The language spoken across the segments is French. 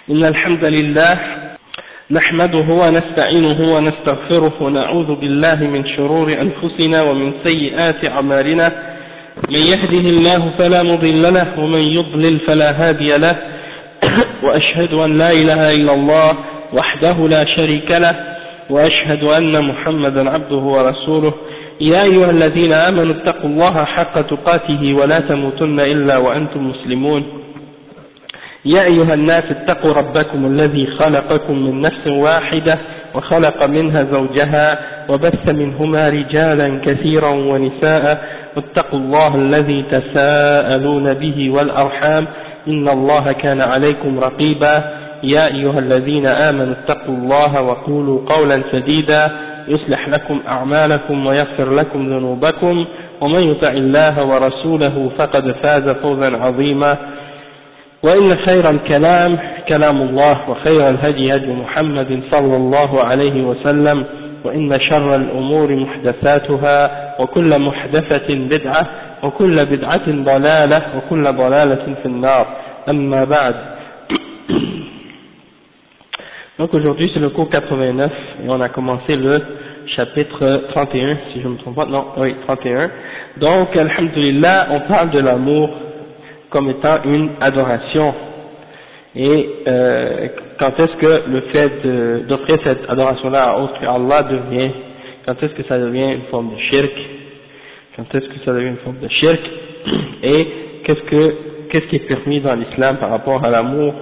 إن الحمد لله نحمده ونستعينه ونستغفره ونعوذ بالله من شرور أنفسنا ومن سيئات أعمالنا من يهده الله فلا مضل له ومن يضلل فلا هادي له وأشهد أن لا إله إلا الله وحده لا شريك له وأشهد أن محمدا عبده ورسوله يا أيها الذين آمنوا اتقوا الله حق تقاته ولا تموتن إلا وأنتم مسلمون يا أيها الناس اتقوا ربكم الذي خلقكم من نفس واحدة وخلق منها زوجها وبث منهما رجالا كثيرا ونساء واتقوا الله الذي تساءلون به والأرحام إن الله كان عليكم رقيبا يا أيها الذين آمنوا اتقوا الله وقولوا قولا سديدا يصلح لكم أعمالكم ويغفر لكم ذنوبكم ومن يطع الله ورسوله فقد فاز فوزا عظيما وإن خير الكلام كلام الله وخير الهدي هدي محمد صلى الله عليه وسلم وإن شر الأمور محدثاتها وكل محدثة بدعة وكل بدعة ضلالة وكل ضلالة في النار أما بعد. Donc aujourd'hui c'est le cours 89 et on a commencé le chapitre 31 si je ne me trompe pas, non, oui 31. Donc alhamdulillah on parle de l'amour comme étant une adoration et quand est-ce que le fait d'offrir cette adoration-là à autre qu'Allah devient, quand est-ce que ça devient une forme de shirk, quand est-ce que ça devient une forme de shirk et qu'est-ce qui est permis dans l'islam par rapport à l'amour,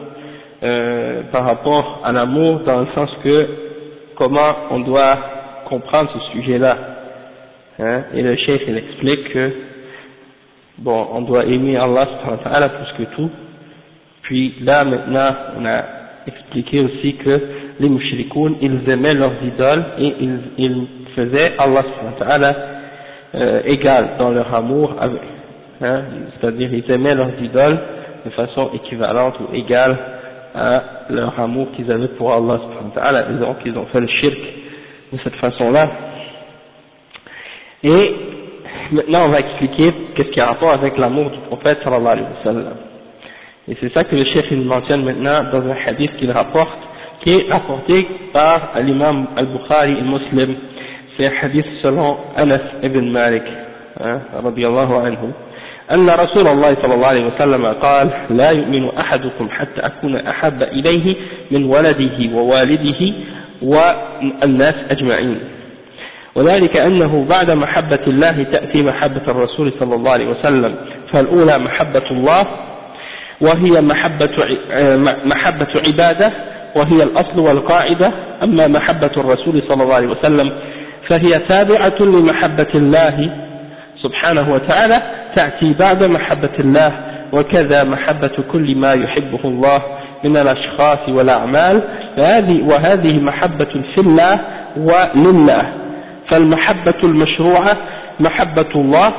dans le sens que comment on doit comprendre ce sujet-là, hein, et le cheikh il explique que bon, on doit aimer Allah subhanahu wa ta'ala plus que tout. Puis là maintenant on a expliqué aussi que les mushrikoun ils aimaient leurs idoles et ils faisaient Allah subhanahu wa ta'ala égal dans leur amour avec, hein, c'est-à-dire ils aimaient leurs idoles de façon équivalente ou égale à leur amour qu'ils avaient pour Allah subhanahu wa ta'ala, et donc ils ont fait le shirk de cette façon-là. Et maintenant on va expliquer qu'est-ce qui a rapport avec l'amour du prophète sallallahu alayhi wa sallam. Et c'est ça que le cheikh il mentionne maintenant dans un hadith qu'il rapporte, qui est rapporté par l'imam al-Bukhari et Muslim. C'est un hadith selon Anas ibn Malik radiyallahu anhu. أن رسول الله صلى الله عليه وسلم قال لا يؤمن أحدكم حتى أكون أحب إليه من ولده ووالده والناس أجمعين، وذلك أنه بعد محبة الله تأتي محبة الرسول صلى الله عليه وسلم، فالأولى محبة الله وهي محبة عبادة وهي الأصل والقاعدة، أما محبة الرسول صلى الله عليه وسلم فهي تابعة لمحبة الله سبحانه وتعالى تأتي بعد محبة الله، وكذا محبة كل ما يحبه الله من الأشخاص والأعمال، وهذه محبة في الله ولله، فالمحبة المشروعة محبة الله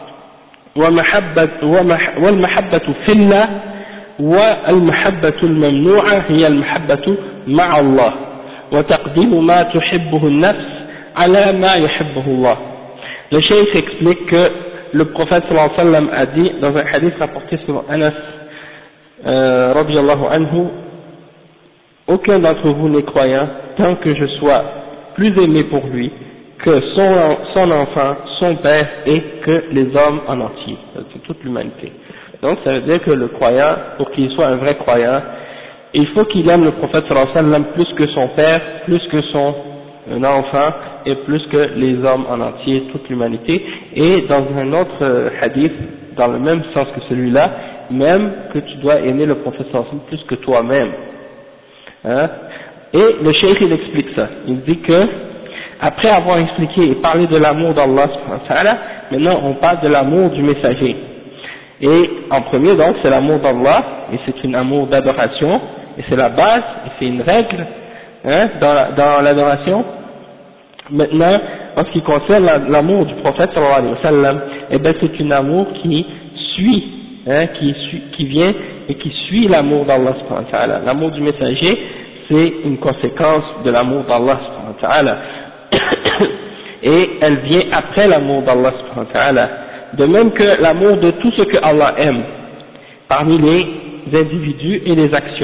والمحبة في الله، والمحبة الممنوعة هي المحبة مع الله، وتقديم ما تحبه النفس على ما يحبه الله. Le cheikh explique que le prophète sallallahu alayhi wa sallam a dit dans un hadith rapporté sur Anas radiyallahu anhu, aucun d'entre vous n'est croyant tant que je sois plus aimé pour lui que son enfant, son père et que les hommes en entier, c'est toute l'humanité. Donc ça veut dire que le croyant, pour qu'il soit un vrai croyant, il faut qu'il aime le prophète sallallahu alayhi wa sallam plus que son père, plus que son enfant et plus que les hommes en entier, toute l'humanité. Et dans un autre hadith, dans le même sens que celui-là, même que tu dois aimer le prophète sallallahu alayhi wa sallam plus que toi-même. Hein? Et le cheikh il explique ça, il dit que après avoir expliqué et parlé de l'amour d'Allah subhanahu wa ta'ala, maintenant on parle de l'amour du messager. Et en premier donc c'est l'amour d'Allah, et c'est un amour d'adoration, et c'est la base, et c'est une règle, hein, dans l'adoration. Maintenant, en ce qui concerne l'amour du prophète sallallahu alayhi wa sallam, eh ben c'est un amour qui suit, hein, qui vient et qui suit l'amour d'Allah subhanahu wa ta'ala. L'amour du messager, c'est une conséquence de l'amour d'Allah subhanahu wa ta'ala. Et elle vient après l'amour d'Allah subhanahu wa ta'ala. De même que l'amour de tout ce que Allah aime, parmi les individus et les actions.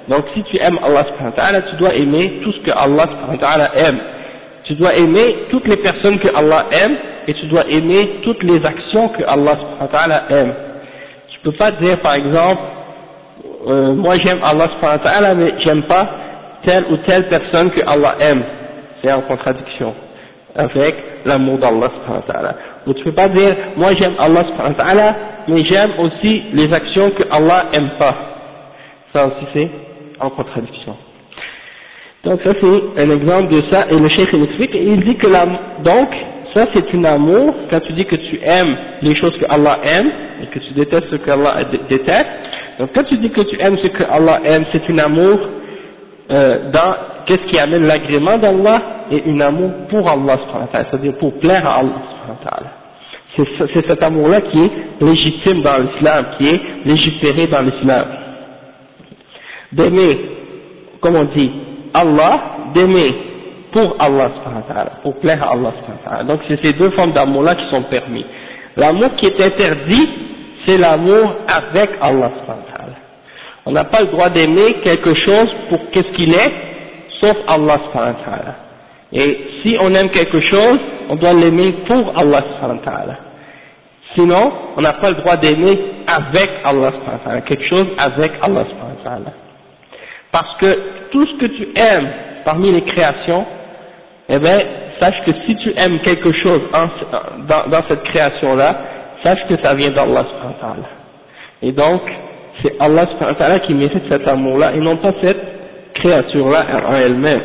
Donc si tu aimes Allah subhanahu wa ta'ala, tu dois aimer tout ce que Allah subhanahu wa ta'ala aime. Tu dois aimer toutes les personnes que Allah aime, et tu dois aimer toutes les actions que Allah subhanahu wa ta'ala aime. Tu peux pas dire par exemple, moi j'aime Allah subhanahu wa ta'ala, mais j'aime pas telle ou telle personne que Allah aime. C'est en contradiction avec l'amour d'Allah subhanahu wa ta'ala. Ou tu peux pas dire, moi j'aime Allah subhanahu wa ta'ala, mais j'aime aussi les actions que Allah aime pas. Ça aussi c'est en contradiction. Donc ça c'est un exemple de ça, et le cheikh il explique, et il dit que donc ça c'est un amour, quand tu dis que tu aimes les choses que Allah aime, et que tu détestes ce que Allah déteste. Donc quand tu dis que tu aimes ce que Allah aime, c'est un amour dans qu'est-ce qui amène l'agrément d'Allah, et un amour pour Allah subhanahu wa ta'ala, c'est-à-dire pour plaire à Allah subhanahu wa ta'ala. C'est cet amour-là qui est légitime dans l'islam, qui est légiféré dans l'islam. D'aimer, comme on dit, Allah, d'aimer pour Allah subhanahu wa ta'ala, pour plaire à Allah subhanahu wa ta'ala. Donc c'est ces deux formes d'amour-là qui sont permis. L'amour qui est interdit, c'est l'amour avec Allah subhanahu wa ta'ala. On n'a pas le droit d'aimer quelque chose pour qu'est-ce qu'il est, sauf Allah subhanahu wa ta'ala. Et si on aime quelque chose, on doit l'aimer pour Allah subhanahu wa ta'ala. Sinon, on n'a pas le droit d'aimer avec Allah subhanahu wa ta'ala, quelque chose avec Allah subhanahu wa ta'ala. Parce que tout ce que tu aimes parmi les créations, eh bien, sache que si tu aimes quelque chose dans cette création-là, sache que ça vient d'Allah subhanahu wa ta'ala. Et donc, c'est Allah subhanahu wa ta'ala qui mérite cet amour-là, et non pas cette créature-là en elle-même.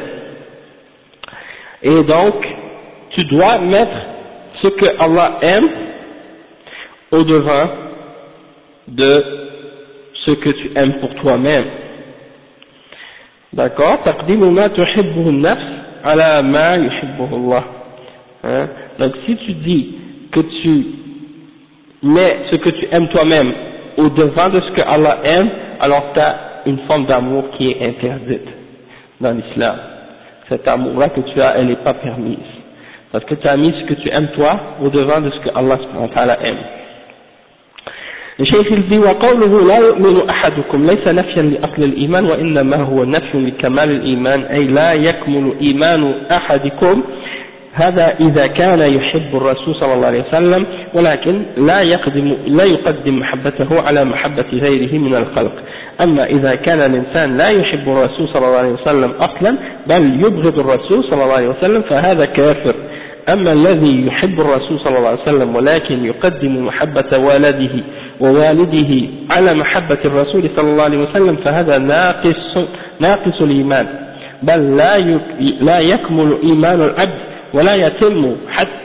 Et donc, tu dois mettre ce que Allah aime au devant de ce que tu aimes pour toi-même. D'accord? تقديم ما تحبه النفس على ما يحبه الله. Donc si tu dis que tu mets ce que tu aimes toi-même au devant de ce que Allah aime, alors tu as une forme d'amour qui est interdite dans l'islam. Cet amour-là que tu as, elle n'est pas permise. Parce que tu as mis ce que tu aimes toi au devant de ce que Allah subhanahu wa ta'ala aime. الشيخ الذي وقوله لا يؤمن أحدكم ليس نفيا لأصل الإيمان وإنما هو نفي لكمال الإيمان أي لا يكمل إيمان أحدكم هذا إذا كان يحب الرسول صلى الله عليه وسلم ولكن لا يقدم محبته على محبة غيره من الخلق. أما إذا كان الإنسان لا يحب الرسول صلى الله عليه وسلم أصلا بل يبغض الرسول صلى الله عليه وسلم فهذا كافر. أما الذي يحب الرسول صلى الله عليه وسلم ولكن يقدم محبة ووالده على محبة الرسول صلى الله عليه وسلم فهذا ناقص الإيمان بل لا يكمل إيمان العبد ولا يتم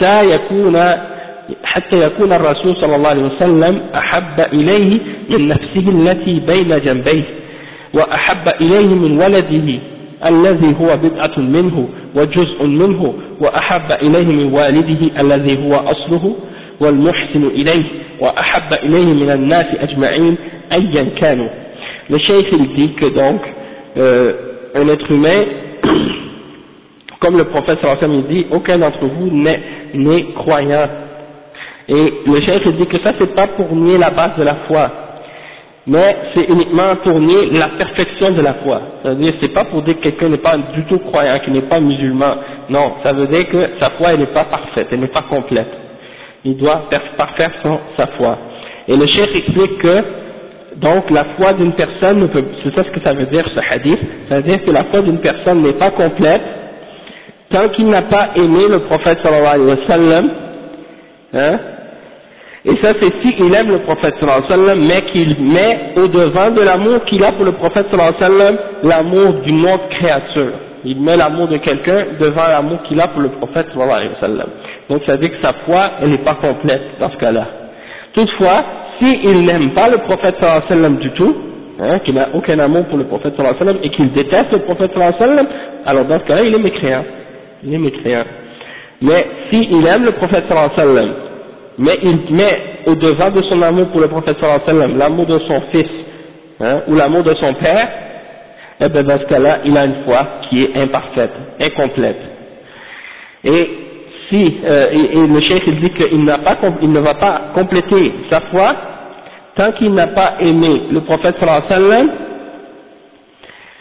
حتى يكون الرسول صلى الله عليه وسلم أحب إليه من نفسه التي بين جنبيه وأحب إليه من ولده الذي هو بدعة منه وجزء منه وأحب إليه من والده الذي هو أصله والمحسن إليه وأحب إليه من الناس أجمعين أيا كانوا. Le cheikh il dit que donc un être humain, comme le prophète sallallahu alayhi wa sallam dit, aucun d'entre vous n'est croyant. Et le cheikh il dit que ça c'est pas pour nier la base de la foi, mais c'est uniquement pour nier la perfection de la foi. C'est-à-dire c'est pas pour dire que quelqu'un n'est pas du tout croyant, qu'il n'est pas musulman. Non, ça veut dire que sa foi elle n'est pas parfaite, elle n'est pas complète. Il doit parfaire sa foi. Et le cheikh explique que donc la foi d'une personne, c'est ça ce que ça veut dire ce hadith, ça veut dire que la foi d'une personne n'est pas complète tant qu'il n'a pas aimé le prophète sallallahu alayhi wa sallam, hein. Et ça c'est s'il aime le prophète sallallahu alayhi wa sallam, mais qu'il met au devant de l'amour qu'il a pour le prophète sallallahu alayhi wa sallam, l'amour d'une autre créature. Il met l'amour de quelqu'un devant l'amour qu'il a pour le prophète sallallahu alayhi wa sallam. Donc ça veut dire que sa foi, elle n'est pas complète dans ce cas-là. Toutefois, s'il n'aime pas le prophète sallallahu alayhi wa sallam du tout, hein, qu'il n'a aucun amour pour le prophète sallallahu alayhi wa sallam et qu'il déteste le prophète sallallahu alayhi wa sallam, alors dans ce cas-là, il est mécréant. Il est mécréant. Mais s'il aime le prophète sallallahu alayhi wa sallam, mais il met au devant de son amour pour le prophète sallallahu alayhi wa sallam l'amour de son fils, hein, ou l'amour de son père, eh bien dans ce cas-là, il a une foi qui est imparfaite, incomplète. Et le cheikh il dit qu'il ne va pas compléter sa foi tant qu'il n'a pas aimé le prophète sallallahu alayhi wa sallam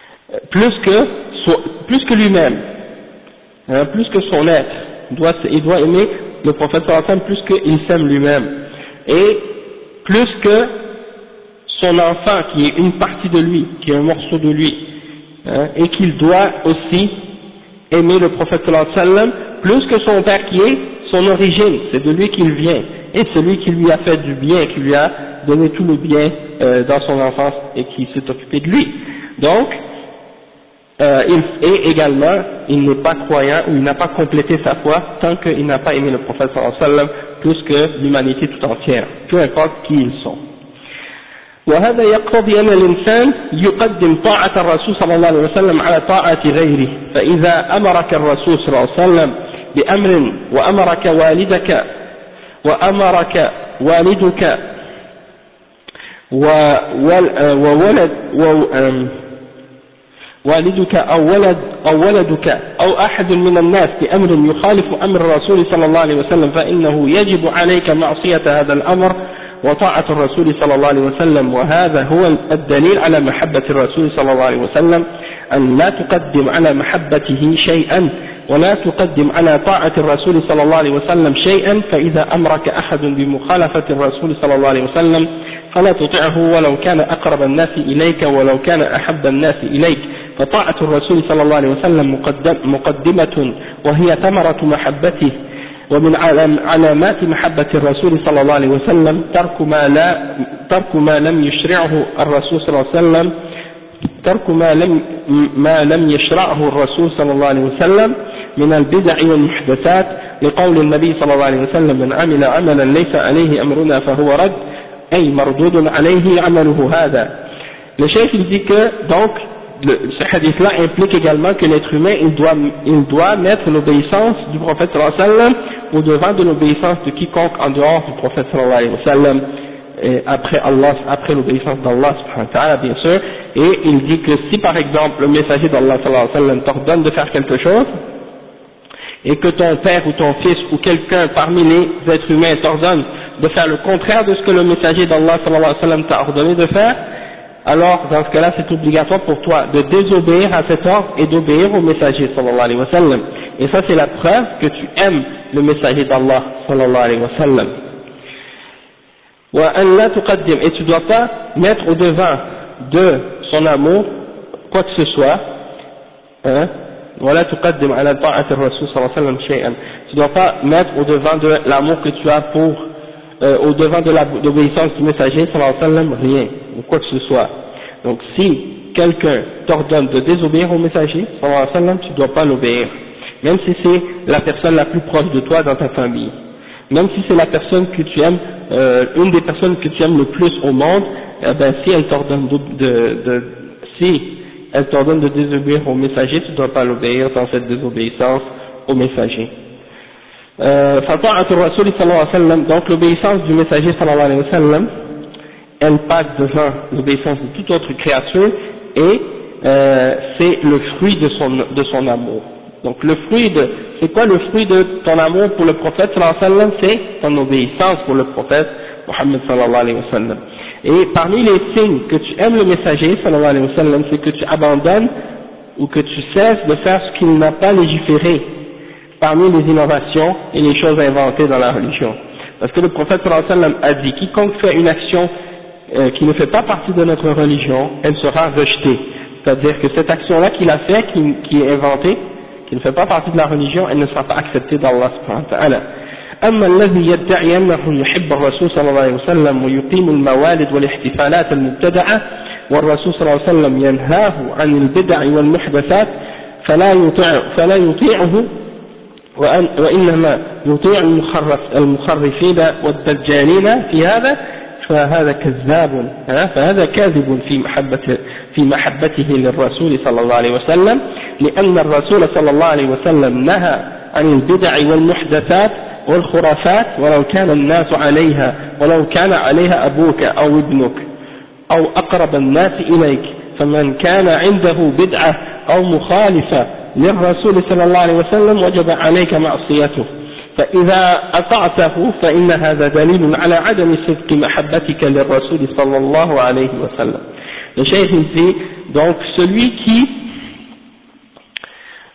plus que lui-même, hein, plus que son être. Il doit aimer le prophète sallallahu alayhi wa sallam plus qu'il s'aime lui-même, et plus que son enfant qui est une partie de lui, qui est un morceau de lui, hein, et qu'il doit aussi aimer le prophète sallallahu alayhi wa sallam plus que son père qui est son origine, c'est de lui qu'il vient, et celui qui lui a fait du bien, qui lui a donné tout le bien dans son enfance et qui s'est occupé de lui. Donc, et également, il n'est pas croyant ou il n'a pas complété sa foi tant qu'il n'a pas aimé le prophète sallallahu alayhi wa sallam plus que l'humanité tout entière, peu importe qui ils sont. وهذا يقتضي أن الإنسان يقدم طاعة الرسول صلى الله عليه وسلم على طاعة غيره، فإذا أمرك الرسول صلى الله عليه وسلم بأمر وأمرك والدك والدك أو ولدك أو أحد من الناس بأمر يخالف أمر الرسول صلى الله عليه وسلم، فإنه يجب عليك معصية هذا الأمر وطاعة الرسول صلى الله عليه وسلم. وهذا هو الدليل على محبة الرسول صلى الله عليه وسلم، أن لا تقدم على محبته شيئا ولا تقدم على طاعة الرسول صلى الله عليه وسلم شيئا، فإذا أمرك أحد بمخالفة الرسول صلى الله عليه وسلم فلا تطعه ولو كان أقرب الناس إليك ولو كان أحب الناس إليك، فطاعة الرسول صلى الله عليه وسلم مقدمة وهي ثمرة محبته. ومن علامات محبة الرسول صلى الله عليه وسلم ترك ما لم يشرعه الرسول صلى الله عليه وسلم ما لم يشرعه الرسول صلى الله عليه وسلم من البدع والمحدثات، لقول النبي صلى الله عليه وسلم: من عمل عملا ليس عليه أمرنا فهو رد، أي مردود عليه عمله هذا. Le cheikh il dit que donc ce hadith-là implique également que l'être humain il doit mettre l'obéissance du prophète sallallahu alayhi wa sallam au devant de l'obéissance de quiconque en dehors du prophète sallallahu alayhi wa sallam, après l'obéissance d'Allah subhanahu wa ta'ala bien sûr. Et il dit que si par exemple le messager d'Allah sallallahu alayhi wa sallam t'ordonne de faire quelque chose et que ton père ou ton fils ou quelqu'un parmi les êtres humains t'ordonne de faire le contraire de ce que le messager d'Allah sallallahu alayhi wa sallam t'a ordonné de faire, alors dans ce cas-là c'est obligatoire pour toi de désobéir à cet ordre et d'obéir au messager sallallahu alayhi wa sallam. Et ça c'est la preuve que tu aimes le messager d'Allah sallallahu alayhi wa sallam. Et tu ne dois pas mettre au devant de son amour quoi que ce soit, hein, tu ne dois pas mettre au devant de l'amour que tu as au devant de l'obéissance du messager sallallahu alayhi wa sallam rien, ou quoi que ce soit. Donc si quelqu'un t'ordonne de désobéir au messager sallallahu alayhi wa sallam, tu ne dois pas l'obéir, même si c'est la personne la plus proche de toi dans ta famille, même si c'est la personne que tu aimes, une des personnes que tu aimes le plus au monde, eh ben, si elle t'ordonne de désobéir au messager, tu ne dois pas l'obéir dans cette désobéissance au messager. Donc l'obéissance du messager sallallahu alayhi wa sallam, elle passe devant l'obéissance de toute autre créature, et c'est le fruit de son amour. Donc c'est quoi le fruit de ton amour pour le prophète sallallahu alayhi wa sallam? C'est ton obéissance pour le prophète Muhammad sallallahu alayhi wa sallam. Et parmi les signes que tu aimes le messager sallallahu alayhi wa sallam, c'est que tu abandonnes ou que tu cesses de faire ce qu'il n'a pas légiféré parmi les innovations et les choses inventées dans la religion. Parce que le prophète sallallahu alayhi wa sallam a dit: quiconque fait une action qui ne fait pas partie de notre religion, elle sera rejetée. C'est-à-dire que cette action-là qu'il a fait, qui est inventée, qui ne fait pas partie de la religion, elle ne sera pas acceptée d'Allah subhanahu wa ta'ala. أما الذي يدعي أنه يحب الرسول صلى الله عليه وسلم ويقيم الموالد والاحتفالات المبتدعة والرسول صلى الله عليه وسلم ينهاه عن البدع والمحدثات فلا يطيعه وإنما يطيع المخرفين والدجالين في هذا، فهذا كذاب، فهذا كاذب في محبته للرسول صلى الله عليه وسلم، لأن الرسول صلى الله عليه وسلم نهى عن البدع والمحدثات والخرافات ولو كان الناس عليها، ولو كان عليها أبوك أو ابنك أو أقرب الناس إليك، فمن كان عنده بدعة أو مخالفة للرسول صلى الله عليه وسلم وجب عليك معصيته، فإذا أطعته فإن هذا دليل على عدم صدق محبتك للرسول صلى الله عليه وسلم. Le cheikh dit donc celui qui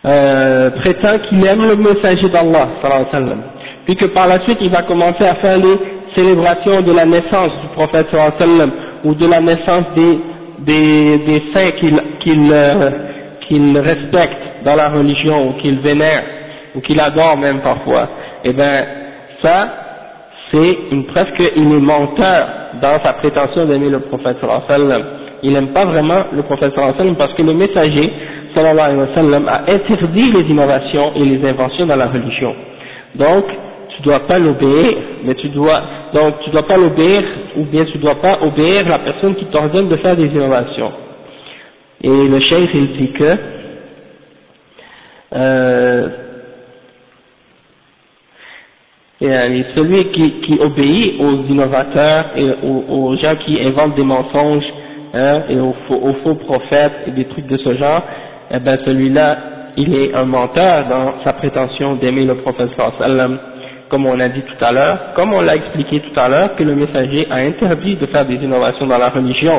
prétend qu'il aime le messager d'Allah, sallallahu alayhi wa sallam, puis que par la suite il va commencer à faire les célébrations de la naissance du prophète sallallahu alayhi wa sallam, ou de la naissance des saints qu'il respecte dans la religion, ou qu'il vénère, ou qu'il adore même parfois, et bien ça c'est une preuve qu'il est menteur dans sa prétention d'aimer le prophète sallallahu alayhi wa sallam. Il n'aime pas vraiment le prophète sallallahu alayhi wa sallam parce que le messager sallallahu alayhi wa sallam a interdit les innovations et les inventions dans la religion. Donc tu dois pas l'obéir, mais tu dois pas l'obéir, ou bien tu dois pas obéir la personne qui t'ordonne de faire des innovations. Et le cheikh il dit que celui qui obéit aux innovateurs et aux gens qui inventent des mensonges, et aux faux prophètes et des trucs de ce genre, eh ben celui-là il est un menteur dans sa prétention d'aimer le prophète sallallahu alayhi wa sallam, comme on a dit tout à l'heure, comme on l'a expliqué tout à l'heure, que le messager a interdit de faire des innovations dans la religion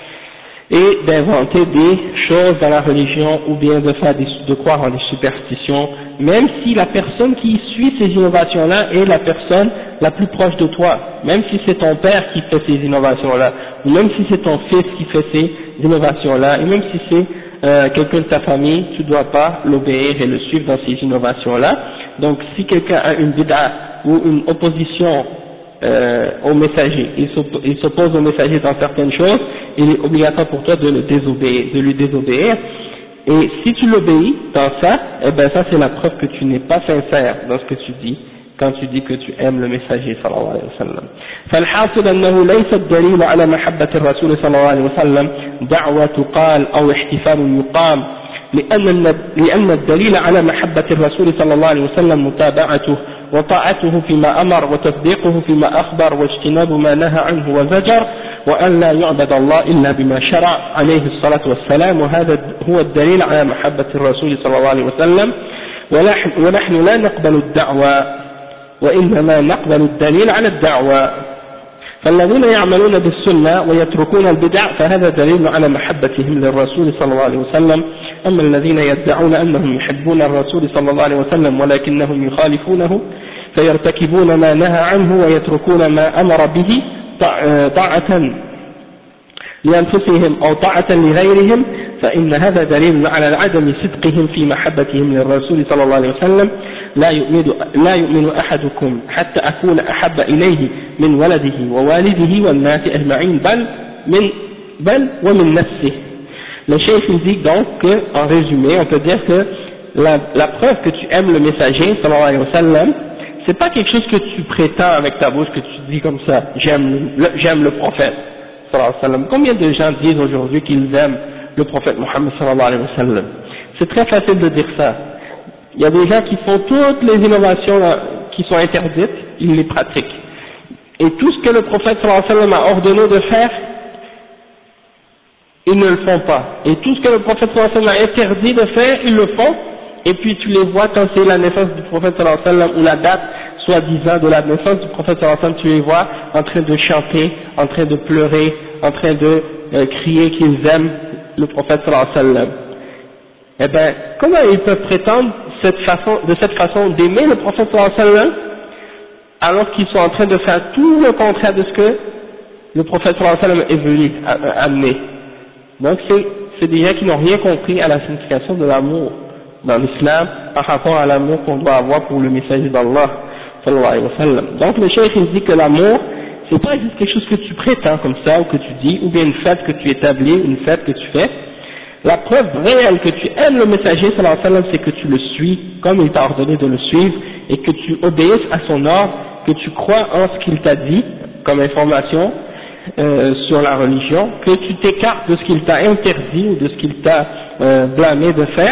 et d'inventer des choses dans la religion, ou bien de croire en des superstitions, même si la personne qui suit ces innovations-là est la personne la plus proche de toi, même si c'est ton père qui fait ces innovations-là, ou même si c'est ton fils qui fait ces innovations-là, et même si c'est quelqu'un de ta famille, tu ne dois pas l'obéir et le suivre dans ces innovations-là. Donc si quelqu'un a une bid'a ou une opposition au messager, il s'oppose au messager dans certaines choses, il est obligatoire pour toi de lui désobéir, et si tu l'obéis dans ça, eh ben ça c'est la preuve que tu n'es pas sincère dans ce que tu dis, quand tu dis que tu aimes le messager sallallahu alayhi wa sallam. فالحاصل أنه ليس الدليل على محبة الرسول صلى الله عليه وسلم دعوة تقال أو احتفال يقام، لأن الدليل على محبة الرسول صلى الله عليه وسلم متابعته وطاعته فيما أمر وتصديقه فيما أخبر واجتناب ما نهى عنه وزجر، وأن لا يعبد الله إلا بما شرع عليه الصلاة والسلام، وهذا هو الدليل على محبة الرسول صلى الله عليه وسلم. ونحن لا نقبل الدعوة وإنما نقبل الدليل على الدعوة، فالذين يعملون بالسنة ويتركون البدع فهذا دليل على محبتهم للرسول صلى الله عليه وسلم. أما الذين يدعون أنهم يحبون الرسول صلى الله عليه وسلم ولكنهم يخالفونه فيرتكبون ما نهى عنه ويتركون ما أمر به طاعة لأنفسهم أو طاعة لغيرهم، فإن هذا دليل على عدم صدقهم في محبتهم للرسول صلى الله عليه وسلم. لا يؤمن أحدكم حتى أكون أحب إليه من ولده ووالده والناس أجمعين بل ومن نفسه. Le cheikh dit donc qu'en résumé, on peut dire que la preuve que tu aimes le messager, sallallahu alayhi wa sallam, c'est pas quelque chose que tu prétends avec ta bouche, que tu dis comme ça, j'aime le prophète, sallallahu alayhi wa sallam. Combien de gens disent aujourd'hui qu'ils aiment le prophète Mohammed, sallallahu alayhi wa sallam? C'est très facile de dire ça. Il y a des gens qui font toutes les innovations qui sont interdites, ils les pratiquent. Et tout ce que le prophète sallallahu alayhi wa sallam a ordonné de faire, ils ne le font pas. Et tout ce que le prophète sallallahu alayhi wa sallam a interdit de faire, ils le font. Et puis tu les vois quand c'est la naissance du prophète sallallahu alayhi wa sallam, ou la date soi-disant de la naissance du prophète sallallahu alayhi wa sallam, tu les vois en train de chanter, en train de pleurer, en train de crier qu'ils aiment le prophète sallallahu alayhi wa sallam. Eh bien, comment ils peuvent prétendre de cette façon d'aimer le prophète sallallahu alayhi wa sallam, alors qu'ils sont en train de faire tout le contraire de ce que le prophète sallallahu alayhi wa sallam est venu amener? Donc c'est des gens qui n'ont rien compris à la signification de l'amour dans l'islam par rapport à l'amour qu'on doit avoir pour le messager d'Allah sallallahu alayhi wa sallam. Donc le cheikh il dit que l'amour c'est pas juste quelque chose que tu prétends comme ça, ou que tu dis, ou bien une fête que tu établis, une fête que tu fais. La preuve réelle que tu aimes le messager sallallahu alayhi wa sallam, c'est que tu le suis comme il t'a ordonné de le suivre, et que tu obéisses à son ordre, que tu crois en ce qu'il t'a dit comme information sur la religion, que tu t'écartes de ce qu'il t'a interdit ou de ce qu'il t'a blâmé de faire,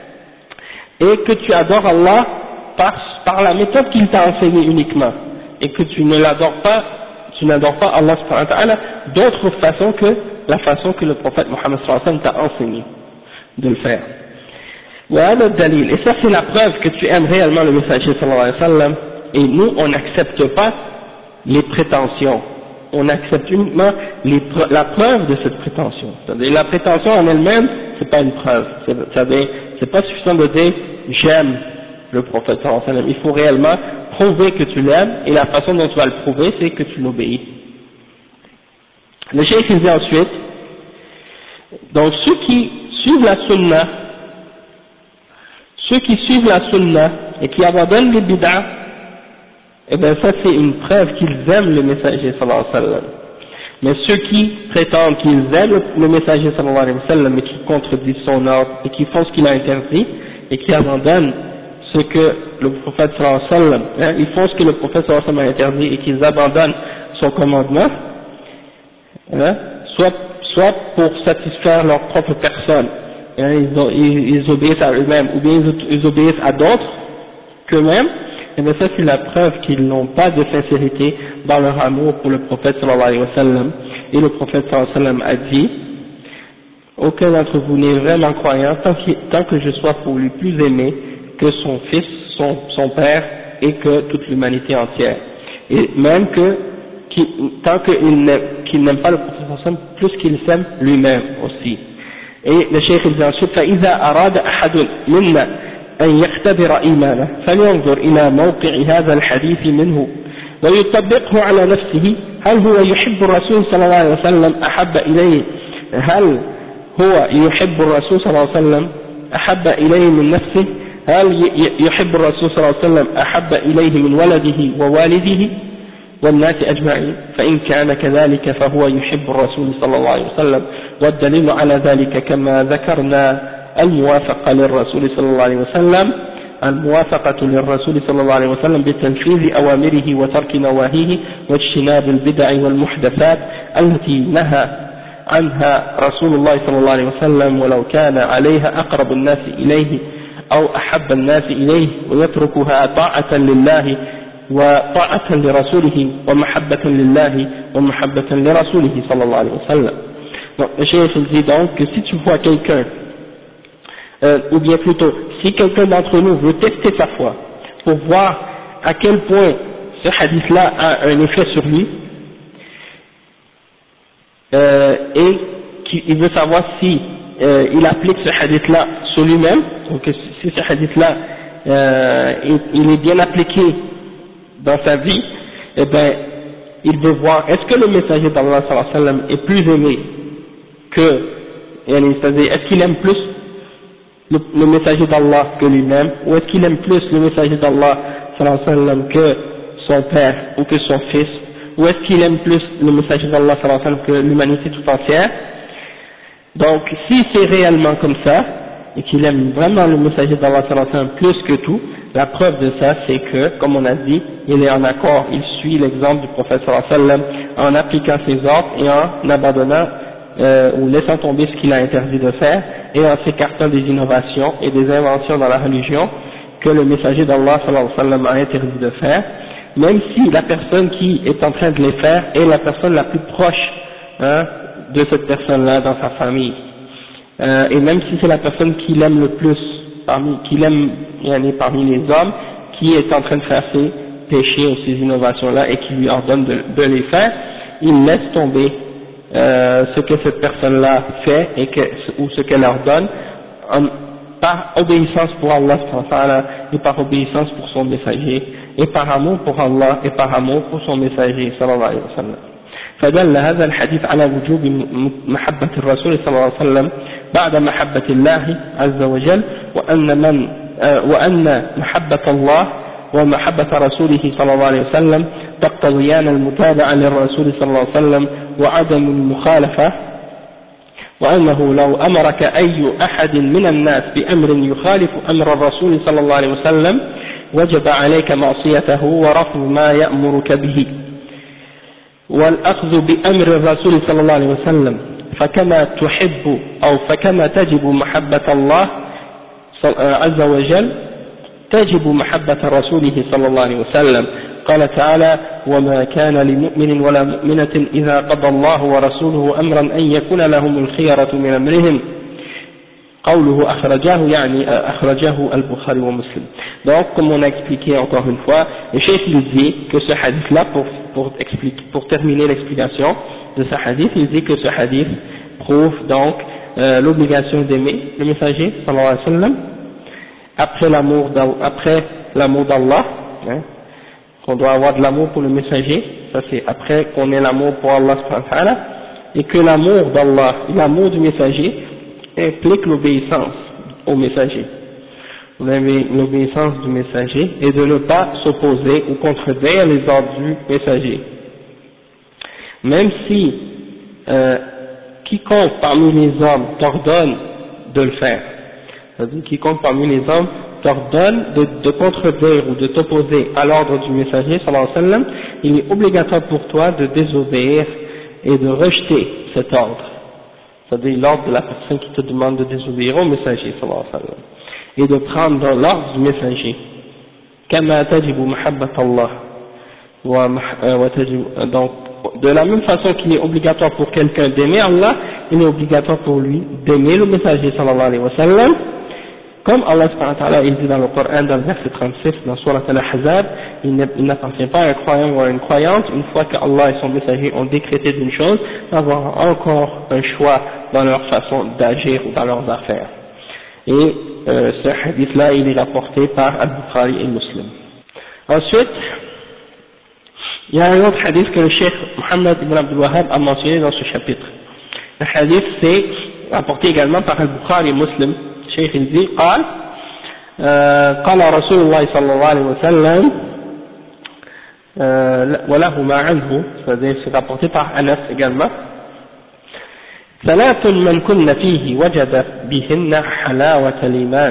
et que tu adores Allah par la méthode qu'il t'a enseignée uniquement, et que tu n'adores pas Allah subhanahu wa ta'ala d'autre façon que la façon que le prophète Mohammed sallallahu alayhi wa sallam t'a enseigné de le faire. Voilà le dalil, et ça c'est la preuve que tu aimes réellement le messager sallallahu alayhi wa sallam. Et nous on n'accepte pas les prétentions, on accepte uniquement la preuve de cette prétention. C'est-à-dire la prétention en elle-même, c'est pas une preuve. C'est-à-dire c'est pas suffisant de dire j'aime le prophète sallallahu alayhi wa sallam, il faut réellement prouver que tu l'aimes, et la façon dont tu vas le prouver, c'est que tu l'obéis. Le cheikh dit ensuite, donc ceux qui suivent la sunna et qui abandonnent les bid'ah, eh bien ça c'est une preuve qu'ils aiment le messager sallallahu alayhi wa sallam. Mais ceux qui prétendent qu'ils aiment le messager sallallahu alayhi wa sallam et qui contredisent son ordre et qui font ce qu'il a interdit et qui abandonnent ce que le prophète sallallahu alayhi wa sallam, ils font ce que le prophète sallallahu alayhi wa sallam a interdit et qu'ils abandonnent son commandement, soit pour satisfaire leur propre personne, ils obéissent à eux-mêmes, ou bien ils obéissent à d'autres qu'eux-mêmes, et bien ça c'est la preuve qu'ils n'ont pas de sincérité dans leur amour pour le prophète sallallahu alayhi wa sallam. Et le prophète sallallahu alayhi wa sallam a dit, aucun d'entre vous n'est vraiment croyant tant que je sois pour lui plus aimé que son fils, son père et que toute l'humanité entière. Et même tant qu'il n'aime pas le prophète sallallahu alayhi wa sallam plus qu'il s'aime lui-même aussi. Et le cheikh dit ensuite, فإذا أراد أحد منا أن يختبر إيمانه فلينظر إلى موقع هذا الحديث منه ويطبقه على نفسه، هل هو يحب الرسول صلى الله عليه وسلم أحب إليه، هل هو يحب الرسول صلى الله عليه وسلم أحب إليه من نفسه، هل يحب الرسول صلى الله عليه وسلم أحب إليه من ولده ووالده والناس أجمعين، فإن كان كذلك فهو يحب الرسول صلى الله عليه وسلم. والدليل على ذلك كما ذكرنا الموافقة للرسول صلى الله عليه وسلم، الموافقة للرسول صلى الله عليه وسلم بتنفيذ أوامره وترك نواهيه واجتناب البدع والمحدثات التي نهى عنها رسول الله صلى الله عليه وسلم ولو كان عليها أقرب الناس إليه أو أحب الناس إليه، ويتركها طاعة لله وطاعة لرسوله ومحبة لله ومحبة لرسوله صلى الله عليه وسلم. Donc, le cheikh dit donc que si tu vois quelqu'un, ou bien plutôt, si quelqu'un d'entre nous veut tester sa foi pour voir à quel point ce hadith-là a un effet sur lui, et qu'il veut savoir si il applique ce hadith-là sur lui-même, donc si ce hadith-là il est bien appliqué dans sa vie, eh bien il veut voir est-ce que le messager d'Allah sallallahu alayhi wa sallam est plus aimé que, c'est-à-dire est-ce qu'il aime plus le messager d'Allah que lui-même, ou est-ce qu'il aime plus le messager d'Allah sallallahu alayhi wa sallam que son père ou que son fils, ou est-ce qu'il aime plus le messager d'Allah sallallahu alayhi wa sallam que l'humanité tout entière. Donc si c'est réellement comme ça et qu'il aime vraiment le messager d'Allah sallallahu alayhi wa sallam plus que tout, la preuve de ça c'est que, comme on a dit, il est en accord, il suit l'exemple du prophète sallallahu alayhi wa sallam en appliquant ses ordres et en abandonnant ou laissant tomber ce qu'il a interdit de faire et en s'écartant des innovations et des inventions dans la religion que le messager d'Allah sallallahu alayhi wa sallam a interdit de faire, même si la personne qui est en train de les faire est la personne la plus proche de cette personne-là dans sa famille, et même si c'est la personne qu'il aime le plus, qu'il aime parmi les hommes, qui est en train de faire ces péchés ou ces innovations-là et qui lui ordonne de les faire, il laisse tomber ce que cette personne-là fait ou ce qu'elle ordonne par obéissance pour Allah et par obéissance pour son messager et par amour pour Allah et par amour pour son messager sallallahu alayhi wa sallam. فدل هذا الحديث على وجوب محبة الرسول صلى الله عليه وسلم بعد محبة الله عز وجل، وأن محبة الله ومحبة رسوله صلى الله عليه وسلم تقتضيان المتابعة للرسول صلى الله عليه وسلم وعدم المخالفة، وأنه لو أمرك أي أحد من الناس بأمر يخالف أمر الرسول صلى الله عليه وسلم وجب عليك معصيته ورفض ما يأمرك به والأخذ بأمر الرسول صلى الله عليه وسلم، فكما تحب أو فكما تجب محبة الله عز وجل تجب محبة رسوله صلى الله عليه وسلم. قال تعالى: وما كان لمؤمن ولا مؤمنة إذا قضى الله ورسوله أمرا أن يكون لهم الخيرة من أمرهم. قوله أخرجاه يعني أخرجه البخاري ومسلم. Donc, comme on a expliqué encore une fois, le cheikh il dit que ce hadith-là, pour terminer l'explication de ce hadith, il dit que ce hadith prouve donc l'obligation d'aimer le messager sallallahu alayhi wa sallam, après l'amour d'Allah, hein, qu'on doit avoir de l'amour pour le messager, ça c'est après qu'on ait l'amour pour Allah subhanahu wa ta'ala, et que l'amour d'Allah, l'amour du messager implique l'obéissance au messager. Vous avez l'obéissance du messager et de ne pas s'opposer ou contredire les ordres du messager. Même si quiconque parmi les hommes t'ordonne de le faire, c'est-à-dire quiconque parmi les hommes t'ordonne de contredire ou de t'opposer à l'ordre du messager sallallahu alayhi wa sallam, il est obligatoire pour toi de désobéir et de rejeter cet ordre, c'est-à-dire l'ordre de la personne qui te demande de désobéir au messager sallallahu alayhi wa sallam, et de prendre l'ordre du messager. كما تجب محبة الله donc de la même façon qu'il est obligatoire pour quelqu'un d'aimer Allah, il est obligatoire pour lui d'aimer le messager sallallahu alayhi wa sallam, comme Allah subhanahu wa ta'ala il dit dans le Coran dans le verset 36 dans Surat Al-Ahzab, il n'appartient pas à un croyant ou à une croyante, une fois que Allah et son messager ont décrété d'une chose, d'avoir encore un choix dans leur façon d'agir ou dans leurs affaires. Et ce hadith là il est rapporté par Al-Bukhari et Muslim. Ensuite, il y a un autre hadith que le Cheikh Mohammed ibn Abdul Wahhab a mentionné dans ce chapitre. Le hadith c'est rapporté également par Al-Bukhari et Muslim. Le Cheikh il dit قال قال رسول الله صلى الله عليه وسلم ولهما عنه, c'est rapporté par Anas également. ثلاث من كن فيه وجد بهن حلاوة الإيمان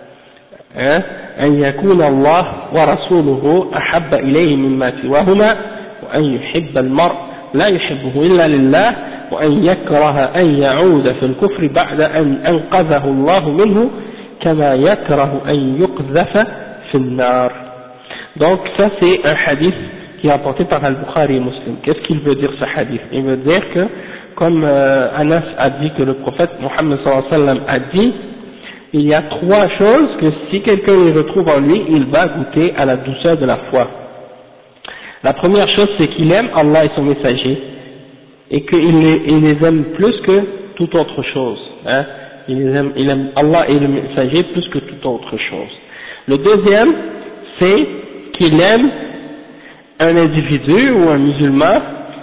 أن يكون الله ورسوله أحب إليه مما سواهما وأن يحب المرء لا يحبه إلا لله وأن يكره أن يعود في الكفر بعد أن أنقذه الله منه كما يكره أن يقذف في النار. Donc ça c'est un hadith qui est rapporté par Al-Bukhari et Muslim. Qu'est-ce qu'il veut dire ce hadith? Il veut dire que comme Anas a dit que le prophète Mohammed sallallahu alayhi wa sallam a dit, il y a trois choses que si quelqu'un les retrouve en lui, il va goûter à la douceur de la foi. La première chose, c'est qu'il aime Allah et son messager, et qu'il les aime plus que toute autre chose. Hein. Il aime Allah et le messager plus que toute autre chose. Le deuxième, c'est qu'il aime un individu ou un musulman,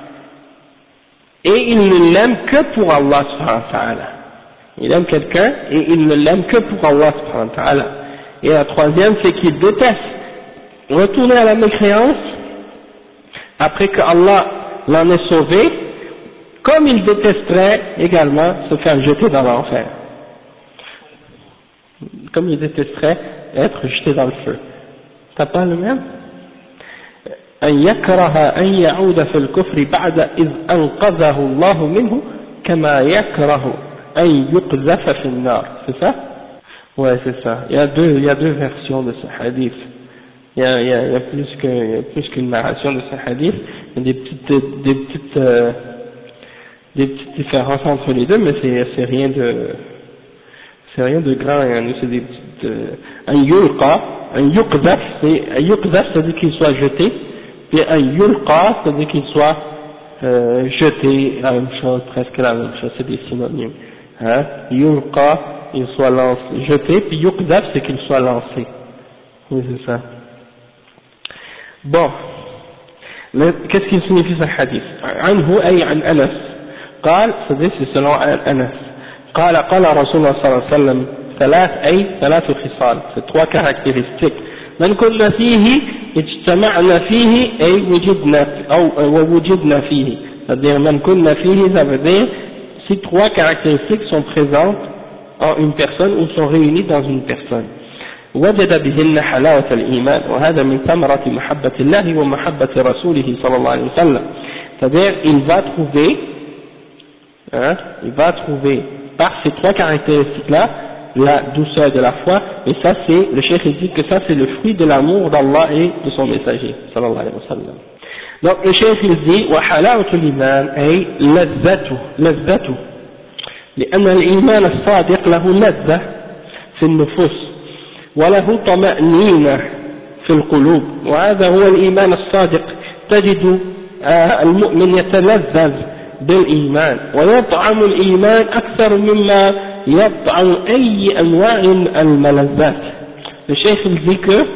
et il ne l'aime que pour Allah subhanahu wa ta'ala. Il aime quelqu'un et il ne l'aime que pour Allah subhanahu wa ta'ala. Et la troisième, c'est qu'il déteste retourner à la mécréance après que Allah l'en ait sauvé, comme il détesterait également se faire jeter dans l'enfer. Comme il détesterait être jeté dans le feu. T'as pas le même? أن يكره أن يعود في الكفر بعد إذ أنقذه الله منه كما يكره أن يقذف في النار. C'est ça? Ouais, c'est ça. Il y a deux versions de ce hadith. Il y a plus qu'une narration de ce hadith. Il y a des petites différences entre les deux, mais c'est rien de grand. C'est des petites, un yuqzaf, c'est-à-dire qu'il soit jeté. Puis un yulqa, c'est-à-dire qu'il soit jeté, la même chose, presque la même chose, c'est des synonymes. Hein? Yulqa, il soit lancé, jeté, puis yuqzaf, c'est qu'il soit lancé. Oui, c'est ça. Bon, qu'est-ce qu'il signifie ce hadith? Anhu ay an Anas. قال, c'est selon Anas. قال رسول الله صلى الله عليه وسلم ثلاث خصال, c'est trois caractéristiques. من كنا فيه اجتمعنا فيه أي وجدنا أو وجدنا فيه, c'est-à-dire من كنا فيه, ça veut dire si trois caractéristiques sont présentes en une personne ou sont réunies dans une personne. وجد بهن حلاوة الإيمان وهذا من ثمرة محبة الله ومحبة رسوله صلى الله عليه وسلم, c'est-à-dire il va trouver par ces trois caractéristiques-là la douceur de la foi, et ça c'est, le cheikh dit que ça c'est le fruit de l'amour d'Allah et de son messager, sallallahu alayhi wa sallam. Donc le cheikh il dit, وحلاوة الإيمان أي لذته لأن الإيمان الصادق له لذة في النفوس وله طمأنينة في القلوب, وهذا هو الإيمان الصادق. تجد المؤمن يتلذذ بالإيمان ويطعم الإيمان أكثر مما يطعم أي أنواع الملذات. Le cheikh il dit que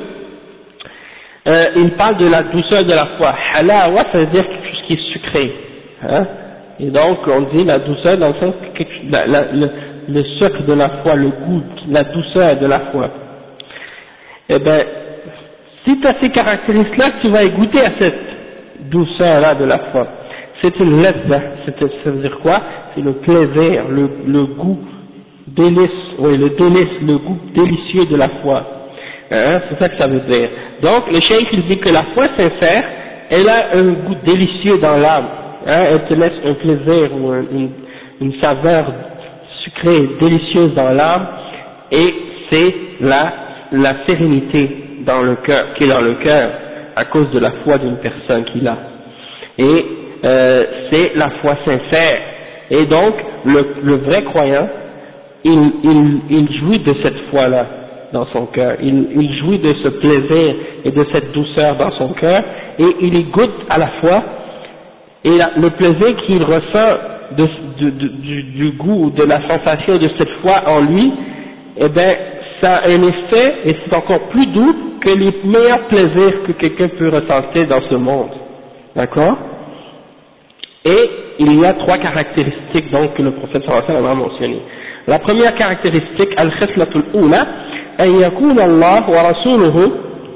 il parle de la douceur de la foi. Halawa, ça veut dire quelque chose qui est sucré, hein? Et donc on dit la douceur dans le sens que le sucre de la foi, le goût, la douceur de la foi. Eh bien, si tu as ces caractéristiques-là, tu vas y goûter à cette douceur-là de la foi. C'est une ladza, ça veut dire quoi? C'est le plaisir, le goût délice, oui, le goût délicieux de la foi. Hein, c'est ça que ça veut dire. Donc, le cheikh il dit que la foi sincère, elle a un goût délicieux dans l'âme. Hein, elle te laisse un plaisir ou une saveur sucrée, délicieuse dans l'âme, et c'est la sérénité dans le cœur, qui est dans le cœur, à cause de la foi d'une personne qu'il a. Et c'est la foi sincère. Et donc, le vrai croyant, il jouit de cette foi-là dans son cœur. Il jouit de ce plaisir et de cette douceur dans son cœur, et il y goûte à la fois, et le plaisir qu'il ressent du goût, de la sensation de cette foi en lui, eh bien, ça a un effet, et c'est encore plus doux que les meilleurs plaisirs que quelqu'un peut ressentir dans ce monde. D'accord? Et il y a 3 caractéristiques donc que le prophète sallallahu alayhi wa sallam a mentionnées. La première caractéristique, al-khislatul ula, an yakuna Allah wa rasuluhu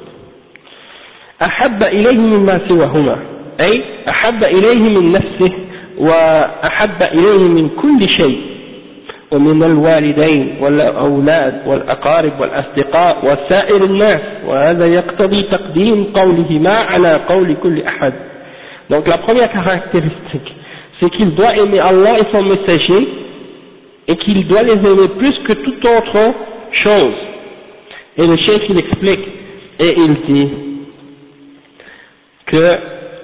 ahabba ilayhi mimma siwahuma, ay ahabba ilayhi min nafsihi wa ahabba ilayhi min kulli shay, ومن الوالدين والأولاد والأقارب والأصدقاء وسائر الناس وهذا يقتضي تقديم قولهما على قول كل أحد. Donc la première caractéristique, c'est qu'il doit aimer Allah et son messager, et qu'il doit les aimer plus que toute autre chose. Et le cheikh il explique, et il dit que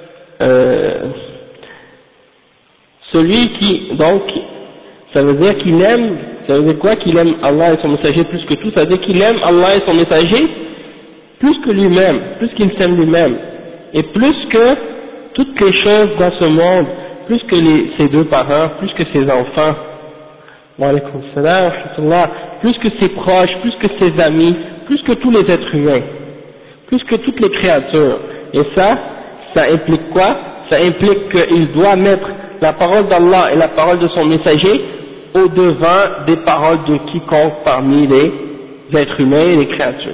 celui qui, donc, ça veut dire qu'il aime, ça veut dire quoi? Qu'il aime Allah et son messager plus que tout, ça veut dire qu'il aime Allah et son messager plus que lui-même, plus qu'il s'aime lui-même, et plus que toutes les choses dans ce monde, plus que ses 2 parents, plus que ses enfants, wa alaykoum salam wa rahmatullah, plus que ses proches, plus que ses amis, plus que tous les êtres humains, plus que toutes les créatures. Et ça implique quoi? Ça implique qu'il doit mettre la parole d'Allah et la parole de son messager au devant des paroles de quiconque parmi les êtres humains et les créatures.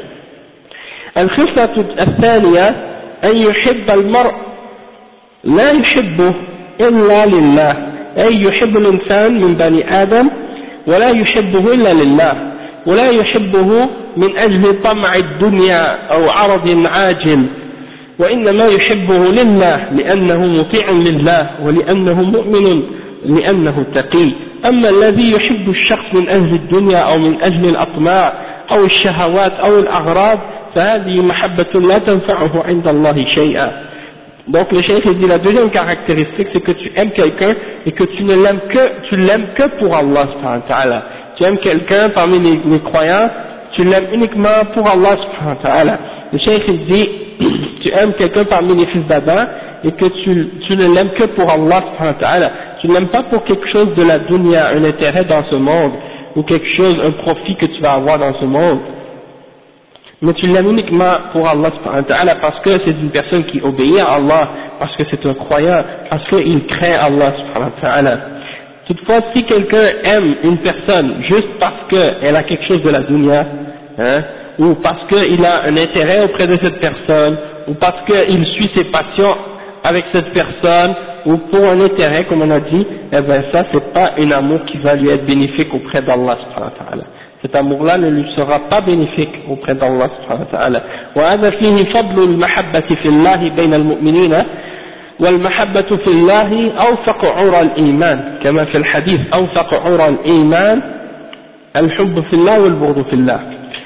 الخصلة الثانية أن يحب المرء لا يحبه إلا لله، أي يحب الإنسان من بني آدم ولا يحبه إلا لله، ولا يحبه من أجل طمع الدنيا أو عرض عاجل، وإنما يحبه لله لأنه مطيع لله ولأنه مؤمن لأنه تقي. أما الذي يحب الشخص من أجل الدنيا أو من أجل الأطماع أو الشهوات أو الأغراض فهذه محبة لا تنفعه عند الله شيئا. Donc le cheikh dit la deuxième caractéristique, c'est que tu aimes quelqu'un et que tu l'aimes que pour Allah subhanahu wa ta'ala. Tu aimes quelqu'un parmi les croyants, tu l'aimes uniquement pour Allah subhanahu wa ta'ala. Le cheikh dit, tu aimes quelqu'un parmi les fils d'Adam et que tu ne l'aimes que pour Allah subhanahu wa ta'ala. Tu ne l'aimes pas pour quelque chose de la dunya, un intérêt dans ce monde, ou quelque chose, un profit que tu vas avoir dans ce monde. Mais tu l'aimes uniquement pour Allah subhanahu wa ta'ala, parce que c'est une personne qui obéit à Allah, parce que c'est un croyant, parce qu'il craint Allah subhanahu wa ta'ala. Toutefois, si quelqu'un aime une personne juste parce qu'elle a quelque chose de la dunya, hein, ou parce qu'il a un intérêt auprès de cette personne, ou parce qu'il suit ses passions avec cette personne, ou pour un intérêt, comme on a dit, eh bien ça, c'est pas un amour qui va lui être bénéfique auprès d'Allah subhanahu wa ta'ala. Cet amour-là ne lui sera pas bénéfique auprès d'Allah subhanahu wa ta'ala. وهذا فيه فضل المحبة في الله بين المؤمنين والمحبة في الله أوثق عرى الإيمان كما في الحديث أوثق عرى الإيمان الحب في الله والبغض في الله.